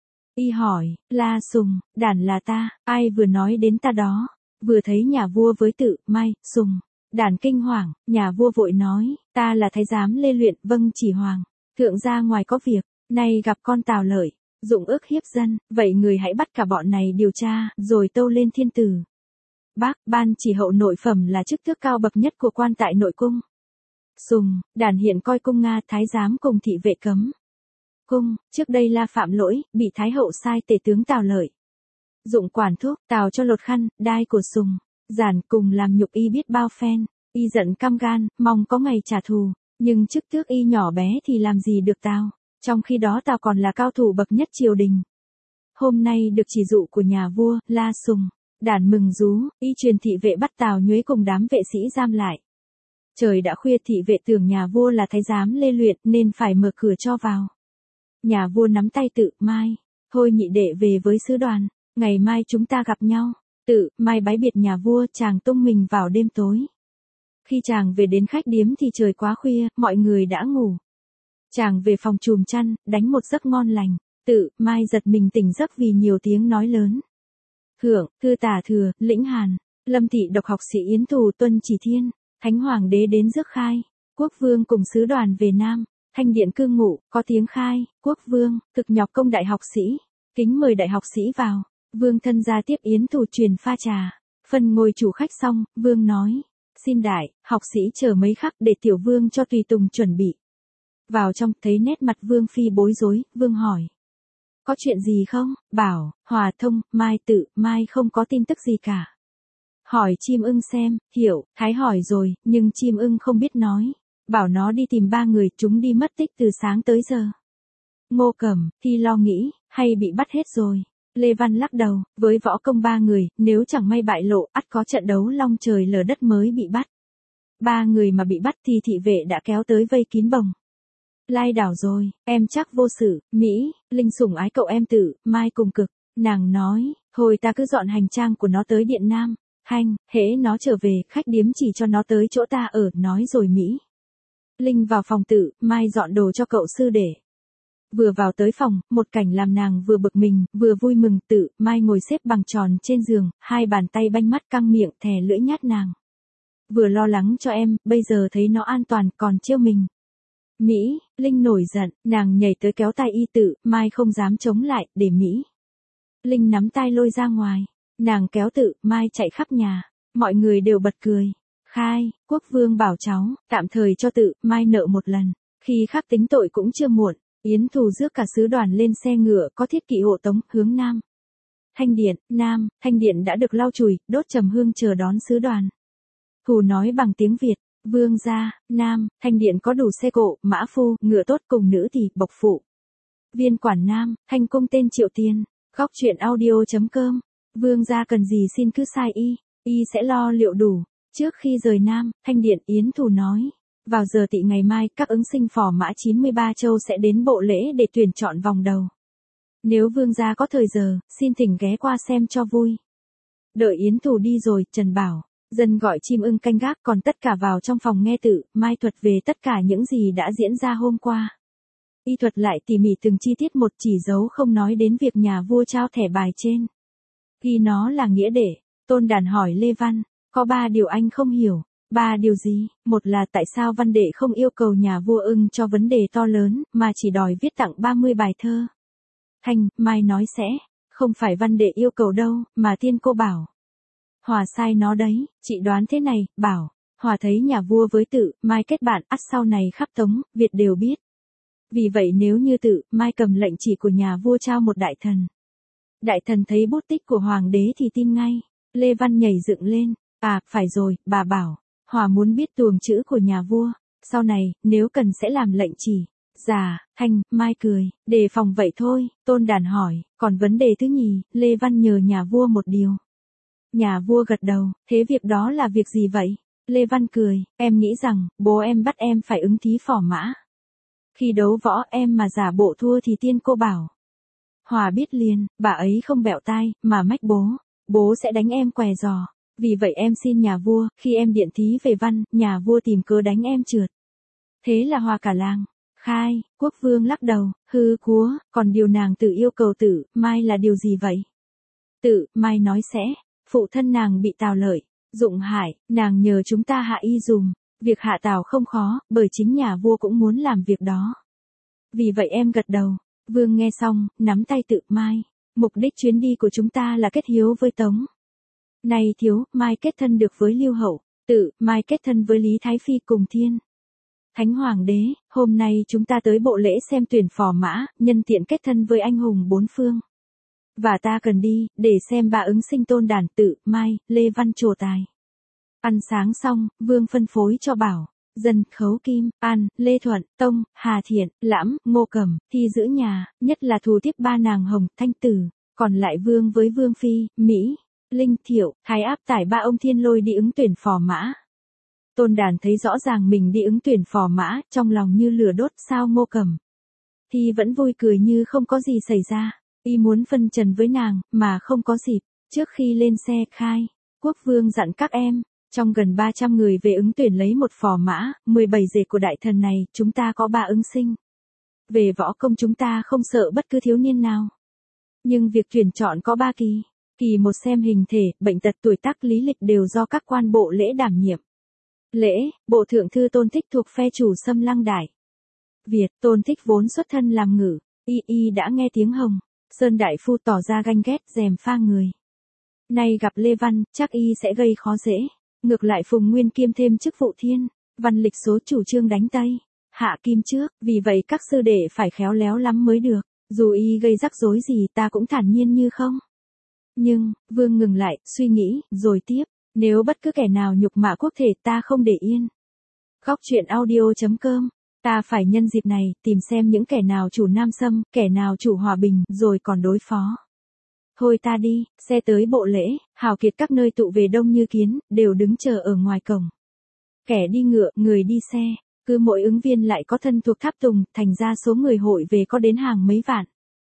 Y hỏi, La Sùng, Đàn là ta, ai vừa nói đến ta đó? Vừa thấy nhà vua với Tự, Mai, Sùng. Đàn kinh hoàng, nhà vua vội nói, ta là thái giám Lê Luyện, vâng chỉ hoàng. Thượng ra ngoài có việc, nay gặp con Tào Lợi, dụng ước hiếp dân, vậy người hãy bắt cả bọn này điều tra, rồi tâu lên thiên tử. Bác, ban chỉ hậu nội phẩm là chức tước cao bậc nhất của quan tại nội cung. Sùng, Đàn hiện coi cung Nga thái giám cùng thị vệ cấm. Cung, trước đây La phạm lỗi, bị thái hậu sai tể tướng Tào Lợi. Dụng quản thuốc, Tào cho lột khăn, đai của Sùng. Giản cùng làm nhục y biết bao phen, y giận căm gan, mong có ngày trả thù, nhưng chức tước y nhỏ bé thì làm gì được Tào, trong khi đó Tào còn là cao thủ bậc nhất triều đình. Hôm nay được chỉ dụ của nhà vua, La Sùng, Đàn mừng rú, y truyền thị vệ bắt Tào Nhuế cùng đám vệ sĩ giam lại. Trời đã khuya, thị vệ tưởng nhà vua là thái giám Lê Luyện nên phải mở cửa cho vào. Nhà vua nắm tay Tự, Mai, thôi nhị đệ về với sứ đoàn, ngày mai chúng ta gặp nhau. Tự, Mai bái biệt nhà vua, chàng tung mình vào đêm tối. Khi chàng về đến khách điếm thì trời quá khuya, mọi người đã ngủ. Chàng về phòng chùm chăn, đánh một giấc ngon lành. Tự, Mai giật mình tỉnh giấc vì nhiều tiếng nói lớn. Thượng, thư tả thừa, lĩnh Hàn, Lâm thị độc học sĩ Yến Thù tuân chỉ thiên, Thánh Hoàng đế đến rước khai, quốc vương cùng sứ đoàn về Nam, Thanh điện cư ngụ, có tiếng khai, quốc vương, cực nhọc công đại học sĩ, kính mời đại học sĩ vào. Vương thân ra tiếp Yến Thù truyền pha trà, phân ngồi chủ khách xong, vương nói, xin đại, học sĩ chờ mấy khắc để tiểu vương cho tùy tùng chuẩn bị. Vào trong, thấy nét mặt vương phi bối rối, vương hỏi. Có chuyện gì không? Bảo, Hòa Thông, Mai Tự, Mai không có tin tức gì cả. Hỏi chim ưng xem, hiểu, Thái hỏi rồi, nhưng chim ưng không biết nói. Bảo nó đi tìm ba người, chúng đi mất tích từ sáng tới giờ. Ngô Cẩm, Thi lo nghĩ, hay bị bắt hết rồi. Lê Văn lắc đầu, với võ công ba người, nếu chẳng may bại lộ, ắt có trận đấu long trời lở đất mới bị bắt. Ba người mà bị bắt thì thị vệ đã kéo tới vây kín bồng. Lai đảo rồi, em chắc vô sự, Mỹ, Linh sủng ái cậu em Tự, Mai cùng cực. Nàng nói, hồi ta cứ dọn hành trang của nó tới Điện Nam. Hanh, hễ nó trở về, khách điếm chỉ cho nó tới chỗ ta ở, nói rồi Mỹ. Linh vào phòng Tự, Mai dọn đồ cho cậu sư để. Vừa vào tới phòng, một cảnh làm nàng vừa bực mình, vừa vui mừng. Tự, Mai ngồi xếp bằng tròn trên giường, hai bàn tay banh mắt căng miệng thè lưỡi nhát nàng. Vừa lo lắng cho em, bây giờ thấy nó an toàn, còn trêu mình. Mỹ, Linh nổi giận, nàng nhảy tới kéo tay y. Tự, Mai không dám chống lại, để Mỹ. Linh nắm tay lôi ra ngoài, nàng kéo Tự, Mai chạy khắp nhà, mọi người đều bật cười. Khai, quốc vương bảo cháu, tạm thời cho Tự, Mai nợ một lần, khi khắc tính tội cũng chưa muộn. Yến Thù rước cả sứ đoàn lên xe ngựa có thiết kỵ hộ tống, hướng Nam. Thanh điện, Nam, Thanh điện đã được lau chùi, đốt trầm hương chờ đón sứ đoàn. Thù nói bằng tiếng Việt, vương gia, Nam, Thanh điện có đủ xe cộ, mã phu, ngựa tốt cùng nữ thì, bộc phụ. Viên quản Nam, Thanh cung tên Triệu Tiên, khóc chuyện audio.com. Vương gia cần gì xin cứ sai y, y sẽ lo liệu đủ. Trước khi rời Nam, Thanh điện, Yến Thù nói. Vào giờ tỵ ngày mai, các ứng sinh phò mã chín mươi ba châu sẽ đến bộ lễ để tuyển chọn vòng đầu. Nếu vương gia có thời giờ, xin thỉnh ghé qua xem cho vui. Đợi Yến Thù đi rồi, Trần bảo, dân gọi chim ưng canh gác, còn tất cả vào trong phòng nghe Tự, Mai thuật về tất cả những gì đã diễn ra hôm qua. Y thuật lại tỉ mỉ từng chi tiết một, chỉ dấu không nói đến việc nhà vua trao thẻ bài trên. Ghi nó là nghĩa để. Tôn Đàn hỏi Lê Văn, có ba điều anh không hiểu. Ba điều gì? Một là tại sao văn đệ không yêu cầu nhà vua ưng cho vấn đề to lớn, mà chỉ đòi viết tặng ba mươi bài thơ. Thanh, Mai nói sẽ, không phải văn đệ yêu cầu đâu, mà Thiên cô bảo. Hòa sai nó đấy, chị đoán thế này, bảo, Hòa thấy nhà vua với Tự, Mai kết bạn, ắt sau này khắp Tống, Việt đều biết. Vì vậy nếu như Tự, Mai cầm lệnh chỉ của nhà vua trao một đại thần. Đại thần thấy bút tích của hoàng đế thì tin ngay. Lê Văn nhảy dựng lên, à, phải rồi, bà bảo. Hòa muốn biết tuồng chữ của nhà vua, sau này, nếu cần sẽ làm lệnh chỉ. Dạ, Thanh, Mai cười, đề phòng vậy thôi. Tôn Đàn hỏi, còn vấn đề thứ nhì, Lê Văn nhờ nhà vua một điều. Nhà vua gật đầu, thế việc đó là việc gì vậy? Lê Văn cười, em nghĩ rằng, bố em bắt em phải ứng thí phò mã. Khi đấu võ em mà giả bộ thua thì tiên cô bảo. Hòa biết liền, bà ấy không bẹo tai, mà mách bố. Bố sẽ đánh em què giò. Vì vậy em xin nhà vua, khi em điện thí về văn, nhà vua tìm cớ đánh em trượt. Thế là hòa cả làng. Khai, quốc vương lắc đầu, hư cúa, còn điều nàng tự yêu cầu Tử Mai là điều gì vậy? Tử Mai nói sẽ, phụ thân nàng bị Tào Lợi dụng hại, nàng nhờ chúng ta hạ y dùm. Việc hạ Tào không khó, bởi chính nhà vua cũng muốn làm việc đó. Vì vậy em gật đầu. Vương nghe xong, nắm tay Tử Mai. Mục đích chuyến đi của chúng ta là kết hiếu với Tống. Này thiếu, Mai kết thân được với Lưu Hậu, Tử Mai kết thân với Lý Thái Phi cùng Thiên Thánh Hoàng đế, hôm nay chúng ta tới bộ lễ xem tuyển phò mã, nhân tiện kết thân với anh hùng bốn phương. Và ta cần đi, để xem bà ứng sinh Tôn Đản, Tử Mai, Lê Văn trổ tài. Ăn sáng xong, Vương phân phối cho Bảo, Dân, Khấu Kim, An, Lê Thuận, Tông, Hà Thiện, Lãm, Ngô Cẩm, thi giữ nhà, nhất là thù tiếp ba nàng Hồng, Thanh Tử, còn lại Vương với Vương Phi, Mỹ, Linh Thiệu, Thái áp tải ba ông Thiên Lôi đi ứng tuyển phò mã. Tôn Đản thấy rõ ràng mình đi ứng tuyển phò mã, trong lòng như lửa đốt sao Ngô Cẩm. Thì vẫn vui cười như không có gì xảy ra, y muốn phân trần với nàng, mà không có dịp. Trước khi lên xe, khai, quốc vương dặn các em, trong gần ba trăm người về ứng tuyển lấy một phò mã, mười bảy rể của đại thần này, chúng ta có ba ứng sinh. Về võ công chúng ta không sợ bất cứ thiếu niên nào. Nhưng việc tuyển chọn có ba kỳ. Kỳ một xem hình thể, bệnh tật tuổi tác lý lịch đều do các quan bộ lễ đảm nhiệm. Lễ, bộ thượng thư Tôn Thích thuộc phe chủ Xâm Lăng Đại Việt, Tôn Thích vốn xuất thân làm ngự, y y đã nghe tiếng Hồng, Sơn Đại Phu tỏ ra ganh ghét dèm pha người. Nay gặp Lê Văn, chắc y sẽ gây khó dễ. Ngược lại Phùng Nguyên kiêm thêm chức vụ Thiên Văn lịch số chủ trương đánh Tây Hạ Kim trước, vì vậy các sư đệ phải khéo léo lắm mới được. Dù y gây rắc rối gì ta cũng thản nhiên như không. Nhưng, Vương ngừng lại, suy nghĩ, rồi tiếp, nếu bất cứ kẻ nào nhục mạ quốc thể ta không để yên. Góc truyện audio chấm com, ta phải nhân dịp này, tìm xem những kẻ nào chủ Nam Xâm, kẻ nào chủ hòa bình, rồi còn đối phó. Thôi ta đi, xe tới bộ lễ, hào kiệt các nơi tụ về đông như kiến, đều đứng chờ ở ngoài cổng. Kẻ đi ngựa, người đi xe, cứ mỗi ứng viên lại có thân thuộc tháp tùng, thành ra số người hội về có đến hàng mấy vạn.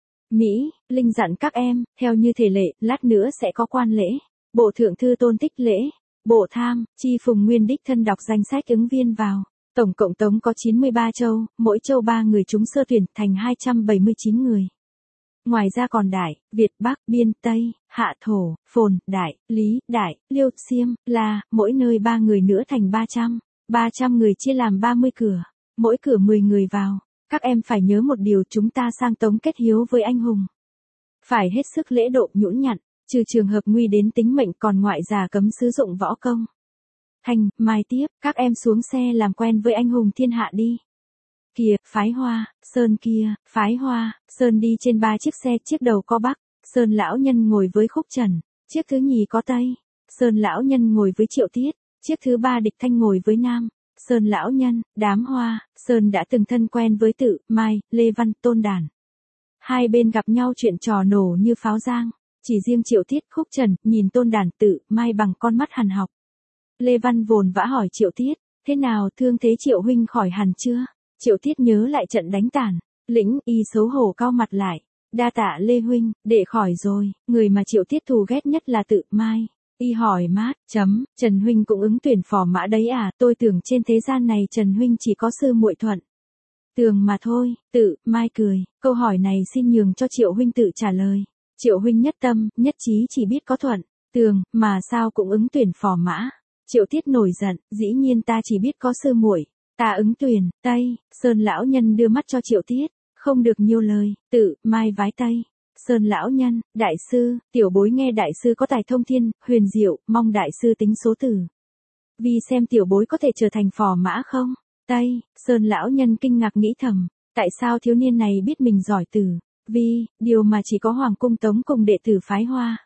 Mỹ, Linh dặn các em, theo như thể lệ, lát nữa sẽ có quan lễ. Bộ thượng thư Tôn Tích lễ, bộ tham, chi Phùng Nguyên đích thân đọc danh sách ứng viên vào. Tổng cộng Tống có chín mươi ba châu, mỗi châu ba người trúng sơ tuyển, thành hai trăm bảy mươi chín người. Ngoài ra còn Đại, Việt Bắc, Biên, Tây, Hạ Thổ, Phồn, Đại, Lý, Đại, Liêu, Xiêm, La, mỗi nơi ba người nữa thành ba trăm. ba trăm người chia làm ba mươi cửa, mỗi cửa mười người vào. Các em phải nhớ một điều, chúng ta sang Tống kết hiếu với anh hùng. Phải hết sức lễ độ nhũn nhặn, trừ trường hợp nguy đến tính mệnh, còn ngoại giả cấm sử dụng võ công. Thành, mai tiếp, các em xuống xe làm quen với anh hùng thiên hạ đi. Kìa, phái Hoa, Sơn kia, phái Hoa, Sơn đi trên ba chiếc xe, chiếc đầu có Bắc, Sơn lão nhân ngồi với Khúc Trần, chiếc thứ nhì có Tây, Sơn lão nhân ngồi với Triệu Tiết, chiếc thứ ba Địch Thanh ngồi với Nam. Sơn lão nhân, đám Hoa, Sơn đã từng thân quen với Tử Mai, Lê Văn, Tôn Đản. Hai bên gặp nhau chuyện trò nổ như pháo giang, chỉ riêng Triệu Tiết, Khúc Trần, nhìn Tôn Đản, Tử Mai bằng con mắt hằn học. Lê Văn vồn vã hỏi Triệu Tiết, thế nào, thương thế Triệu huynh khỏi hẳn chưa? Triệu Tiết nhớ lại trận đánh Tản, lĩnh, y xấu hổ cau mặt lại, đa tạ Lê huynh, để khỏi rồi, người mà Triệu Tiết thù ghét nhất là Tử Mai. Y hỏi mát, chấm, Trần huynh cũng ứng tuyển phò mã đấy à, tôi tưởng trên thế gian này Trần huynh chỉ có sư muội Thuận Tường mà thôi. Tử Mai cười, câu hỏi này xin nhường cho Triệu huynh tự trả lời. Triệu huynh nhất tâm, nhất trí chỉ biết có Thuận Tường, mà sao cũng ứng tuyển phò mã. Triệu Tiết nổi giận, dĩ nhiên ta chỉ biết có sư muội, ta ứng tuyển. Tây, Sơn lão nhân đưa mắt cho Triệu Tiết, không được nhiều lời. Tử Mai vái Tây. Sơn lão nhân, đại sư, tiểu bối nghe đại sư có tài thông thiên, huyền diệu, mong đại sư tính số tử. Vì xem tiểu bối có thể trở thành phò mã không? Tây, Sơn lão nhân kinh ngạc nghĩ thầm, tại sao thiếu niên này biết mình giỏi tử? Vì, điều mà chỉ có Hoàng cung Tống cùng đệ tử phái Hoa.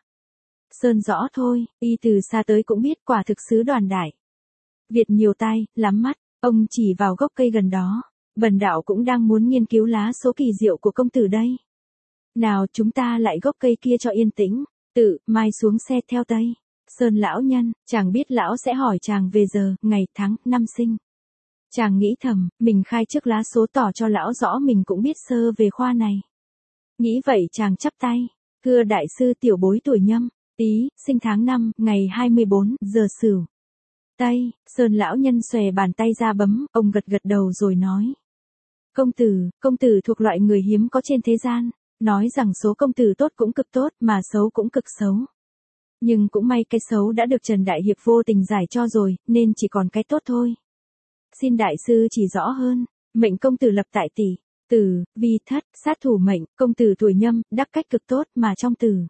Sơn rõ thôi, y từ xa tới cũng biết, quả thực sứ đoàn đại Việt nhiều tai, lắm mắt, ông chỉ vào gốc cây gần đó. Bần đạo cũng đang muốn nghiên cứu lá số kỳ diệu của công tử đây. Nào chúng ta lại gốc cây kia cho yên tĩnh. Tử Mai xuống xe theo Tây. Sơn lão nhân, chàng biết lão sẽ hỏi chàng về giờ, ngày, tháng, năm sinh. Chàng nghĩ thầm, mình khai trước lá số tỏ cho lão rõ mình cũng biết sơ về khoa này. Nghĩ vậy chàng chắp tay, thưa đại sư tiểu bối tuổi Nhâm, Tý, sinh tháng năm, ngày hai mươi bốn giờ Sửu. Tây, Sơn lão nhân xòe bàn tay ra bấm, ông gật gật đầu rồi nói. Công tử, công tử thuộc loại người hiếm có trên thế gian, nói rằng số công tử tốt cũng cực tốt mà xấu cũng cực xấu. Nhưng cũng may cái xấu đã được Trần Đại Hiệp vô tình giải cho rồi, nên chỉ còn cái tốt thôi. Xin đại sư chỉ rõ hơn, mệnh công tử lập tại tỷ, tử, vi thất, sát thủ mệnh, công tử tuổi Nhâm, đắc cách cực tốt mà trong tử.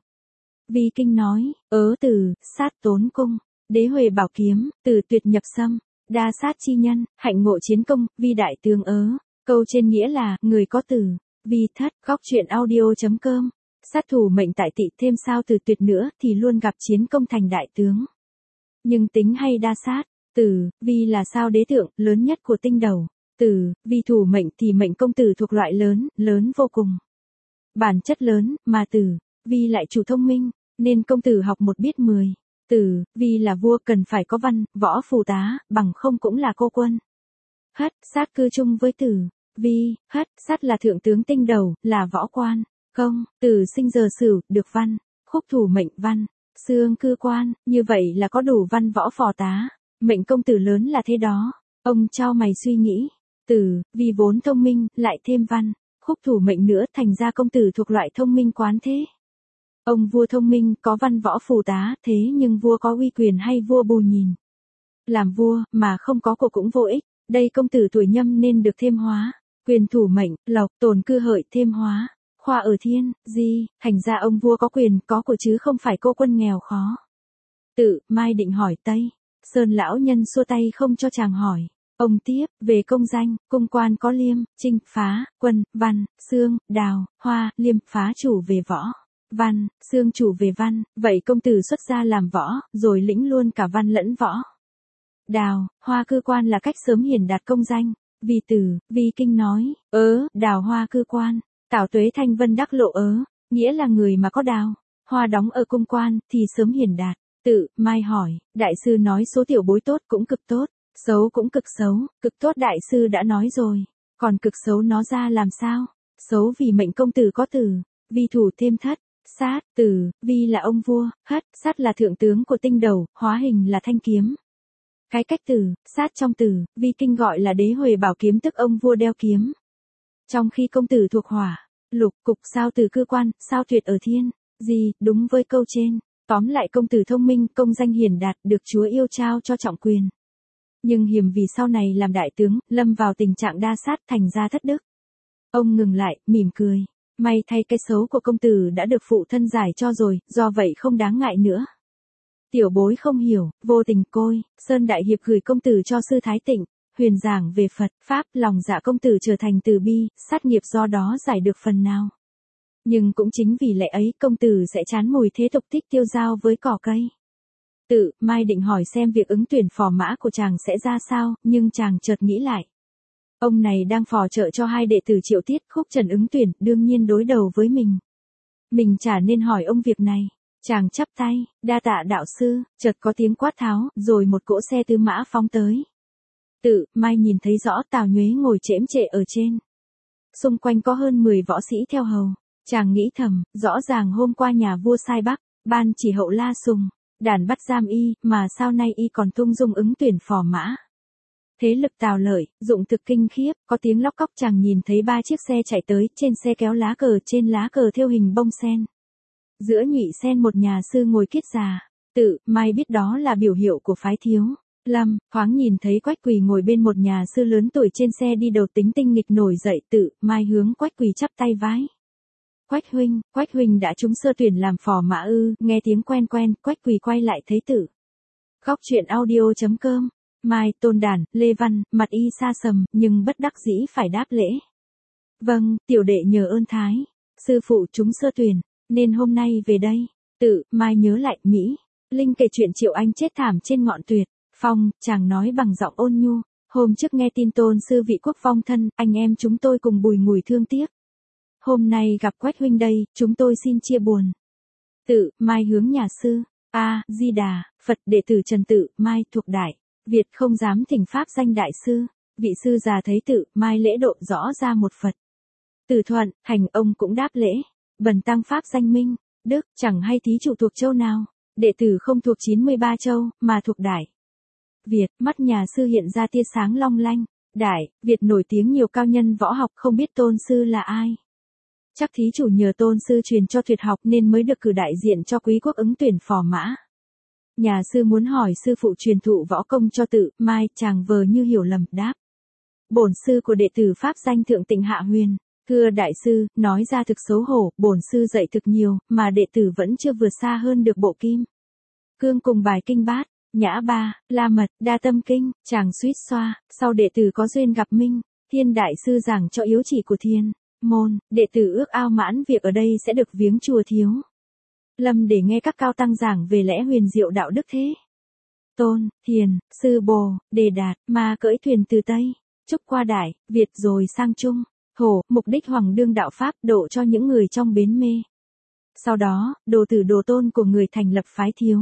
Vi kinh nói, ớ tử, sát tốn cung, đế huệ bảo kiếm, tử tuyệt nhập xâm, đa sát chi nhân, hạnh ngộ chiến công, vi đại tướng ớ. Câu trên nghĩa là, người có tử, vi thất, góc truyện audio.com. Sát thủ mệnh tại tỵ thêm sao từ tuyệt nữa thì luôn gặp chiến công thành đại tướng. Nhưng tính hay đa sát, tử, vi là sao đế thượng, lớn nhất của tinh đầu. Tử, vi thủ mệnh thì mệnh công tử thuộc loại lớn, lớn vô cùng. Bản chất lớn, mà tử, vi lại chủ thông minh, nên công tử học một biết mười. Tử, vi là vua cần phải có văn, võ phù tá, bằng không cũng là cô quân. Hất, sát cư chung với tử, vi, hất, sát là thượng tướng tinh đầu, là võ quan. Công, tử sinh giờ Sửu, được văn, khúc thủ mệnh văn, xương cư quan, như vậy là có đủ văn võ phò tá, mệnh công tử lớn là thế đó. Ông trao mày suy nghĩ, tử, vì vốn thông minh, lại thêm văn, khúc thủ mệnh nữa thành ra công tử thuộc loại thông minh quán thế. Ông vua thông minh, có văn võ phù tá, thế nhưng vua có uy quyền hay vua bù nhìn. Làm vua, mà không có cổ cũng vô ích, đây công tử tuổi Nhâm nên được thêm hóa, quyền thủ mệnh, lộc, tồn cư hợi thêm hóa. Khoa ở thiên, di, thành ra ông vua có quyền, có của chứ không phải cô quân nghèo khó. Tự, Mai định hỏi Tây. Sơn lão nhân xua tay không cho chàng hỏi. Ông tiếp, về công danh, cung quan có Liêm, Trinh, Phá, Quân, Văn, Xương, Đào, Hoa, Liêm, Phá chủ về võ. Văn, Xương chủ về văn, vậy công tử xuất gia làm võ, rồi lĩnh luôn cả văn lẫn võ. Đào, Hoa cư quan là cách sớm hiển đạt công danh. Vì tử, vi kinh nói, ớ, đào hoa cư quan. Tảo Tuế Thanh Vân đắc lộ ớ, nghĩa là người mà có đào, hoa đóng ở cung quan, thì sớm hiển đạt. Tự, Mai hỏi, đại sư nói số tiểu bối tốt cũng cực tốt, xấu cũng cực xấu, cực tốt đại sư đã nói rồi, còn cực xấu nó ra làm sao? Xấu vì mệnh công tử có tử, vi thủ thêm thất, sát, tử, vi là ông vua, hất, sát là thượng tướng của tinh đầu, hóa hình là thanh kiếm. Cái cách tử, sát trong tử, vi kinh gọi là đế huệ bảo kiếm tức ông vua đeo kiếm. Trong khi công tử thuộc hỏa, lục, cục sao từ cư quan, sao tuyệt ở thiên, gì, đúng với câu trên, tóm lại công tử thông minh, công danh hiển đạt, được Chúa yêu trao cho trọng quyền. Nhưng hiểm vì sau này làm đại tướng, lâm vào tình trạng đa sát thành ra thất đức. Ông ngừng lại, mỉm cười, may thay cái xấu của công tử đã được phụ thân giải cho rồi, do vậy không đáng ngại nữa. Tiểu bối không hiểu, vô tình côi, Sơn Đại Hiệp gửi công tử cho sư Thái Tịnh. Huyền giảng về Phật, Pháp, lòng dạ công tử trở thành từ bi, sát nghiệp do đó giải được phần nào. Nhưng cũng chính vì lẽ ấy công tử sẽ chán mùi thế tục thích tiêu dao với cỏ cây. Tự, Mai định hỏi xem việc ứng tuyển phò mã của chàng sẽ ra sao, nhưng chàng chợt nghĩ lại. Ông này đang phò trợ cho hai đệ tử Triệu Tiết, Khúc Trần ứng tuyển, đương nhiên đối đầu với mình. Mình chả nên hỏi ông việc này. Chàng chắp tay, đa tạ đạo sư, chợt có tiếng quát tháo, rồi một cỗ xe tứ mã phóng tới. Tự, Mai nhìn thấy rõ Tào Nhuế ngồi chễm chệ ở trên. Xung quanh có hơn mười võ sĩ theo hầu. Chàng nghĩ thầm, rõ ràng hôm qua nhà vua sai Bắc, ban chỉ hậu La Sùng, đàn bắt giam y, mà sao nay y còn tung dung ứng tuyển phò mã. Thế lực Tào Lợi, dụng thực kinh khiếp, có tiếng lóc cóc chàng nhìn thấy ba chiếc xe chạy tới, trên xe kéo lá cờ, trên lá cờ thêu hình bông sen. Giữa nhụy sen một nhà sư ngồi kiết già. Tự, Mai biết đó là biểu hiệu của phái Thiếu Lâm, thoáng nhìn thấy Quách Quỳ ngồi bên một nhà sư lớn tuổi trên xe đi đầu tính tinh nghịch nổi dậy. Tự, Mai hướng Quách Quỳ chắp tay vái. Quách huynh, Quách huynh đã trúng sơ tuyển làm phò mã ư? Nghe tiếng quen quen, Quách Quỳ quay lại thấy Tự. Góc truyện audio.com. Mai, Tôn Đản, Lê Văn, mặt y xa sầm, nhưng bất đắc dĩ phải đáp lễ. Vâng, tiểu đệ nhờ ơn thái. Sư phụ trúng sơ tuyển, nên hôm nay về đây. Tự, Mai nhớ lại, Mỹ. Linh kể chuyện Triệu Anh chết thảm trên ngọn tuyệt. Phong, chàng nói bằng giọng ôn nhu. Hôm trước nghe tin tôn sư vị quốc vong thân, anh em chúng tôi cùng bùi ngùi thương tiếc. Hôm nay gặp Quách huynh đây, chúng tôi xin chia buồn. Tự, Mai hướng nhà sư. A Di Đà Phật, đệ tử Trần Tự Mai thuộc Đại Việt không dám thỉnh pháp danh đại sư. Vị sư già thấy Tự Mai lễ độ rõ ra một Phật tử thuận, hành ông cũng đáp lễ. Bần tăng pháp danh Minh Đức, chẳng hay thí chủ thuộc châu nào. Đệ tử không thuộc chín mươi ba châu, mà thuộc Đại Việt. Mắt nhà sư hiện ra tia sáng long lanh. Đại Việt nổi tiếng nhiều cao nhân võ học, không biết tôn sư là ai. Chắc thí chủ nhờ tôn sư truyền cho tuyệt học nên mới được cử đại diện cho quý quốc ứng tuyển phò mã. Nhà sư muốn hỏi sư phụ truyền thụ võ công cho Tự Mai, chàng vờ như hiểu lầm, đáp. Bổn sư của đệ tử pháp danh Thượng Tịnh Hạ Huyền. Thưa đại sư, nói ra thực xấu hổ, bổn sư dạy thực nhiều, mà đệ tử vẫn chưa vượt xa hơn được bộ Kim Cương cùng bài Kinh Bát, Nhã Ba, La Mật, Đa Tâm Kinh. Chàng suýt xoa, sau đệ tử có duyên gặp Minh Thiên đại sư giảng cho yếu chỉ của Thiên môn, đệ tử ước ao mãn việc ở đây sẽ được viếng chùa Thiếu Lâm để nghe các cao tăng giảng về lẽ huyền diệu đạo đức thế Tôn, Thiền, Sư Bồ, Đề Đạt, mà cưỡi thuyền từ Tây Trúc qua Đại Việt rồi sang Trung Thổ, mục đích Hoàng đương đạo Pháp độ cho những người trong bến mê. Sau đó, đồ tử đồ tôn của người thành lập phái Thiếu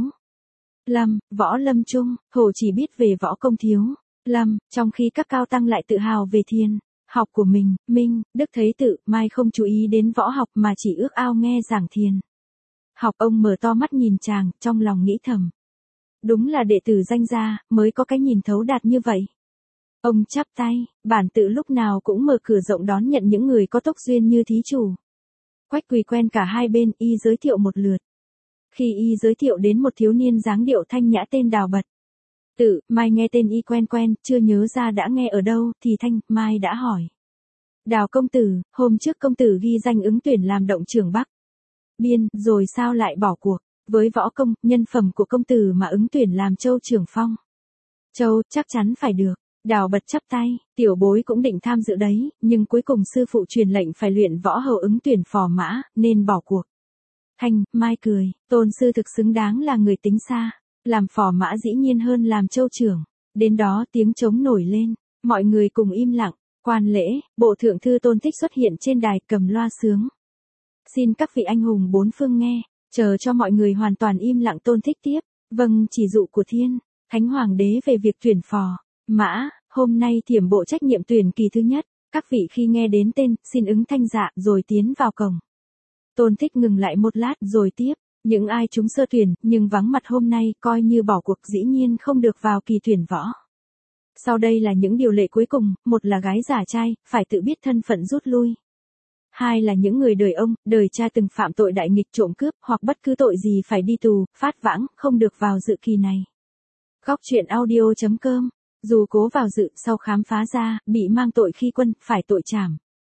Lâm, Võ Lâm Trung. Thổ chỉ biết về võ công Thiếu Lâm, trong khi các cao tăng lại tự hào về thiền học của mình. Minh Đức thấy Tự Mai không chú ý đến võ học mà chỉ ước ao nghe giảng thiền học. Ông mở to mắt nhìn chàng, trong lòng nghĩ thầm. Đúng là đệ tử danh gia, mới có cái nhìn thấu đạt như vậy. Ông chắp tay, bản Tự lúc nào cũng mở cửa rộng đón nhận những người có tốc duyên như thí chủ. Quách Quỳ quen cả hai bên, y giới thiệu một lượt. Khi y giới thiệu đến một thiếu niên dáng điệu thanh nhã tên Đào Bật. Tự Mai nghe tên y quen quen, chưa nhớ ra đã nghe ở đâu, thì Thanh Mai đã hỏi. Đào công tử, hôm trước công tử ghi danh ứng tuyển làm động trưởng Bắc Biên, rồi sao lại bỏ cuộc? Với võ công, nhân phẩm của công tử mà ứng tuyển làm châu trưởng Phong Châu, chắc chắn phải được. Đào Bật chắp tay, tiểu bối cũng định tham dự đấy, nhưng cuối cùng sư phụ truyền lệnh phải luyện võ hầu ứng tuyển phò mã, nên bỏ cuộc. Thanh Mai cười, tôn sư thực xứng đáng là người tính xa. Làm phò mã dĩ nhiên hơn làm châu trưởng. Đến đó tiếng trống nổi lên, mọi người cùng im lặng. Quan lễ, bộ thượng thư Tôn Thích xuất hiện trên đài cầm loa sướng. Xin các vị anh hùng bốn phương nghe, chờ cho mọi người hoàn toàn im lặng. Tôn Thích tiếp, vâng chỉ dụ của Thiên Thánh Hoàng đế về việc tuyển phò mã, hôm nay thiểm bộ trách nhiệm tuyển kỳ thứ nhất. Các vị khi nghe đến tên, xin ứng thanh dạ rồi tiến vào cổng. Tôn Thích ngừng lại một lát rồi tiếp. Những ai trúng sơ tuyển, nhưng vắng mặt hôm nay, coi như bỏ cuộc, dĩ nhiên không được vào kỳ tuyển võ. Sau đây là những điều lệ cuối cùng. Một là gái giả trai, phải tự biết thân phận rút lui. Hai là những người đời ông, đời cha từng phạm tội đại nghịch trộm cướp, hoặc bất cứ tội gì phải đi tù, phát vãng, không được vào dự kỳ này. Góc truyện audio chấm com. Dù cố vào dự, sau khám phá ra, bị mang tội khi quân, phải tội trảm.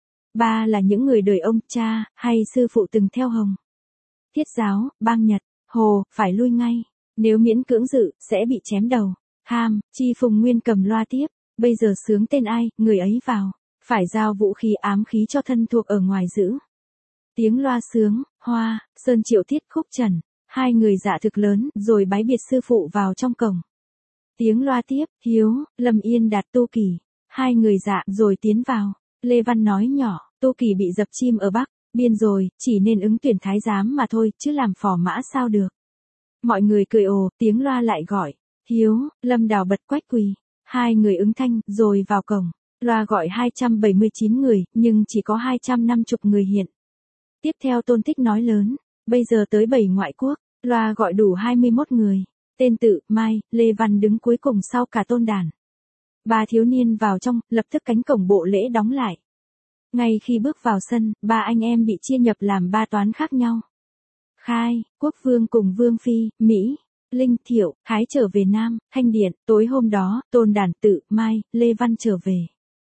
Ba là những người đời ông, cha, hay sư phụ từng theo Hồng Thiết giáo, bang Nhật, Hồ, phải lui ngay. Nếu miễn cưỡng dự, sẽ bị chém đầu. Ham, Chi Phùng Nguyên cầm loa tiếp. Bây giờ sướng tên ai, người ấy vào. Phải giao vũ khí ám khí cho thân thuộc ở ngoài giữ. Tiếng loa sướng, Hoa, Sơn Triệu Thiết Khúc Trần. Hai người dạ thực lớn, rồi bái biệt sư phụ vào trong cổng. Tiếng loa tiếp, Hiếu, Lâm Yên Đạt Tu Kỳ. Hai người dạ, rồi tiến vào. Lê Văn nói nhỏ, Tu Kỳ bị dập chim ở Bắc Biên rồi, chỉ nên ứng tuyển thái giám mà thôi, chứ làm phò mã sao được. Mọi người cười ồ, tiếng loa lại gọi. Hiếu, Lâm Đào Bật Quách Quỳ. Hai người ứng thanh, rồi vào cổng. Loa gọi hai trăm bảy mươi chín người, nhưng chỉ có hai trăm năm mươi người hiện. Tiếp theo Tôn Thích nói lớn. Bây giờ tới bảy ngoại quốc, loa gọi đủ hai mươi mốt người. Tên Tự Mai, Lê Văn đứng cuối cùng sau cả tôn đàn. Ba thiếu niên vào trong, lập tức cánh cổng bộ lễ đóng lại. Ngay khi bước vào sân, ba anh em bị chia nhập làm ba toán khác nhau. Khai, Quốc Vương cùng Vương Phi, Mỹ, Linh, Thiệu, Thái trở về Nam, Thanh Điện. Tối hôm đó, tôn đàn Tự Mai, Lê Văn trở về.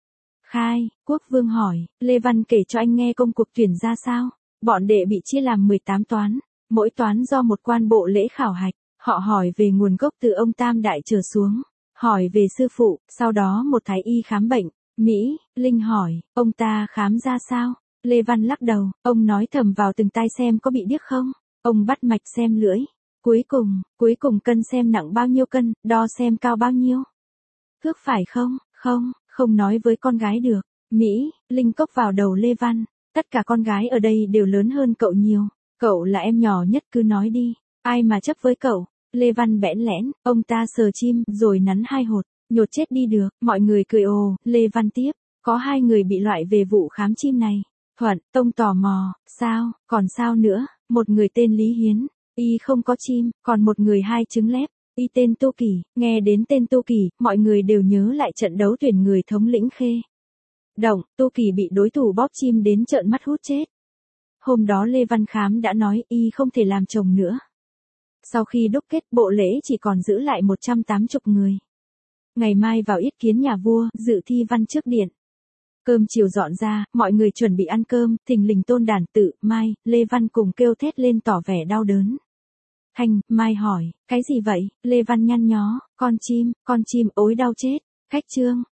Khai, Quốc Vương hỏi, Lê Văn kể cho anh nghe công cuộc tuyển ra sao. Bọn đệ bị chia làm mười tám toán, mỗi toán do một quan bộ lễ khảo hạch. Họ hỏi về nguồn gốc từ ông Tam Đại trở xuống. Hỏi về sư phụ, sau đó một thái y khám bệnh. Mỹ, Linh hỏi, ông ta khám ra sao? Lê Văn lắc đầu, ông nói thầm vào từng tai xem có bị điếc không? Ông bắt mạch xem lưỡi. Cuối cùng, cuối cùng cân xem nặng bao nhiêu cân, đo xem cao bao nhiêu. Thước phải không? Không, không nói với con gái được. Mỹ, Linh cốc vào đầu Lê Văn. Tất cả con gái ở đây đều lớn hơn cậu nhiều. Cậu là em nhỏ nhất, cứ nói đi. Ai mà chấp với cậu? Lê Văn bẽn lẽn, ông ta sờ chim, rồi nắn hai hột, nhột chết đi được, mọi người cười ồ, Lê Văn tiếp, có hai người bị loại về vụ khám chim này. Thuận, Tông tò mò, sao, còn sao nữa, một người tên Lý Hiến, y không có chim, còn một người hai trứng lép, y tên Tô Kỳ, nghe đến tên Tô Kỳ, mọi người đều nhớ lại trận đấu tuyển người thống lĩnh Khê Động, Tô Kỳ bị đối thủ bóp chim đến trợn mắt hút chết. Hôm đó Lê Văn Khám đã nói y không thể làm chồng nữa. Sau khi đúc kết, bộ lễ chỉ còn giữ lại một trăm tám mươi người. Ngày mai vào yết kiến nhà vua, dự thi văn trước điện. Cơm chiều dọn ra, mọi người chuẩn bị ăn cơm, thình lình Tôn Đản Tự, Mai, Lê Văn cùng kêu thét lên tỏ vẻ đau đớn. Thanh, Mai hỏi, cái gì vậy? Lê Văn nhăn nhó, con chim, con chim ối đau chết. Khách Trương,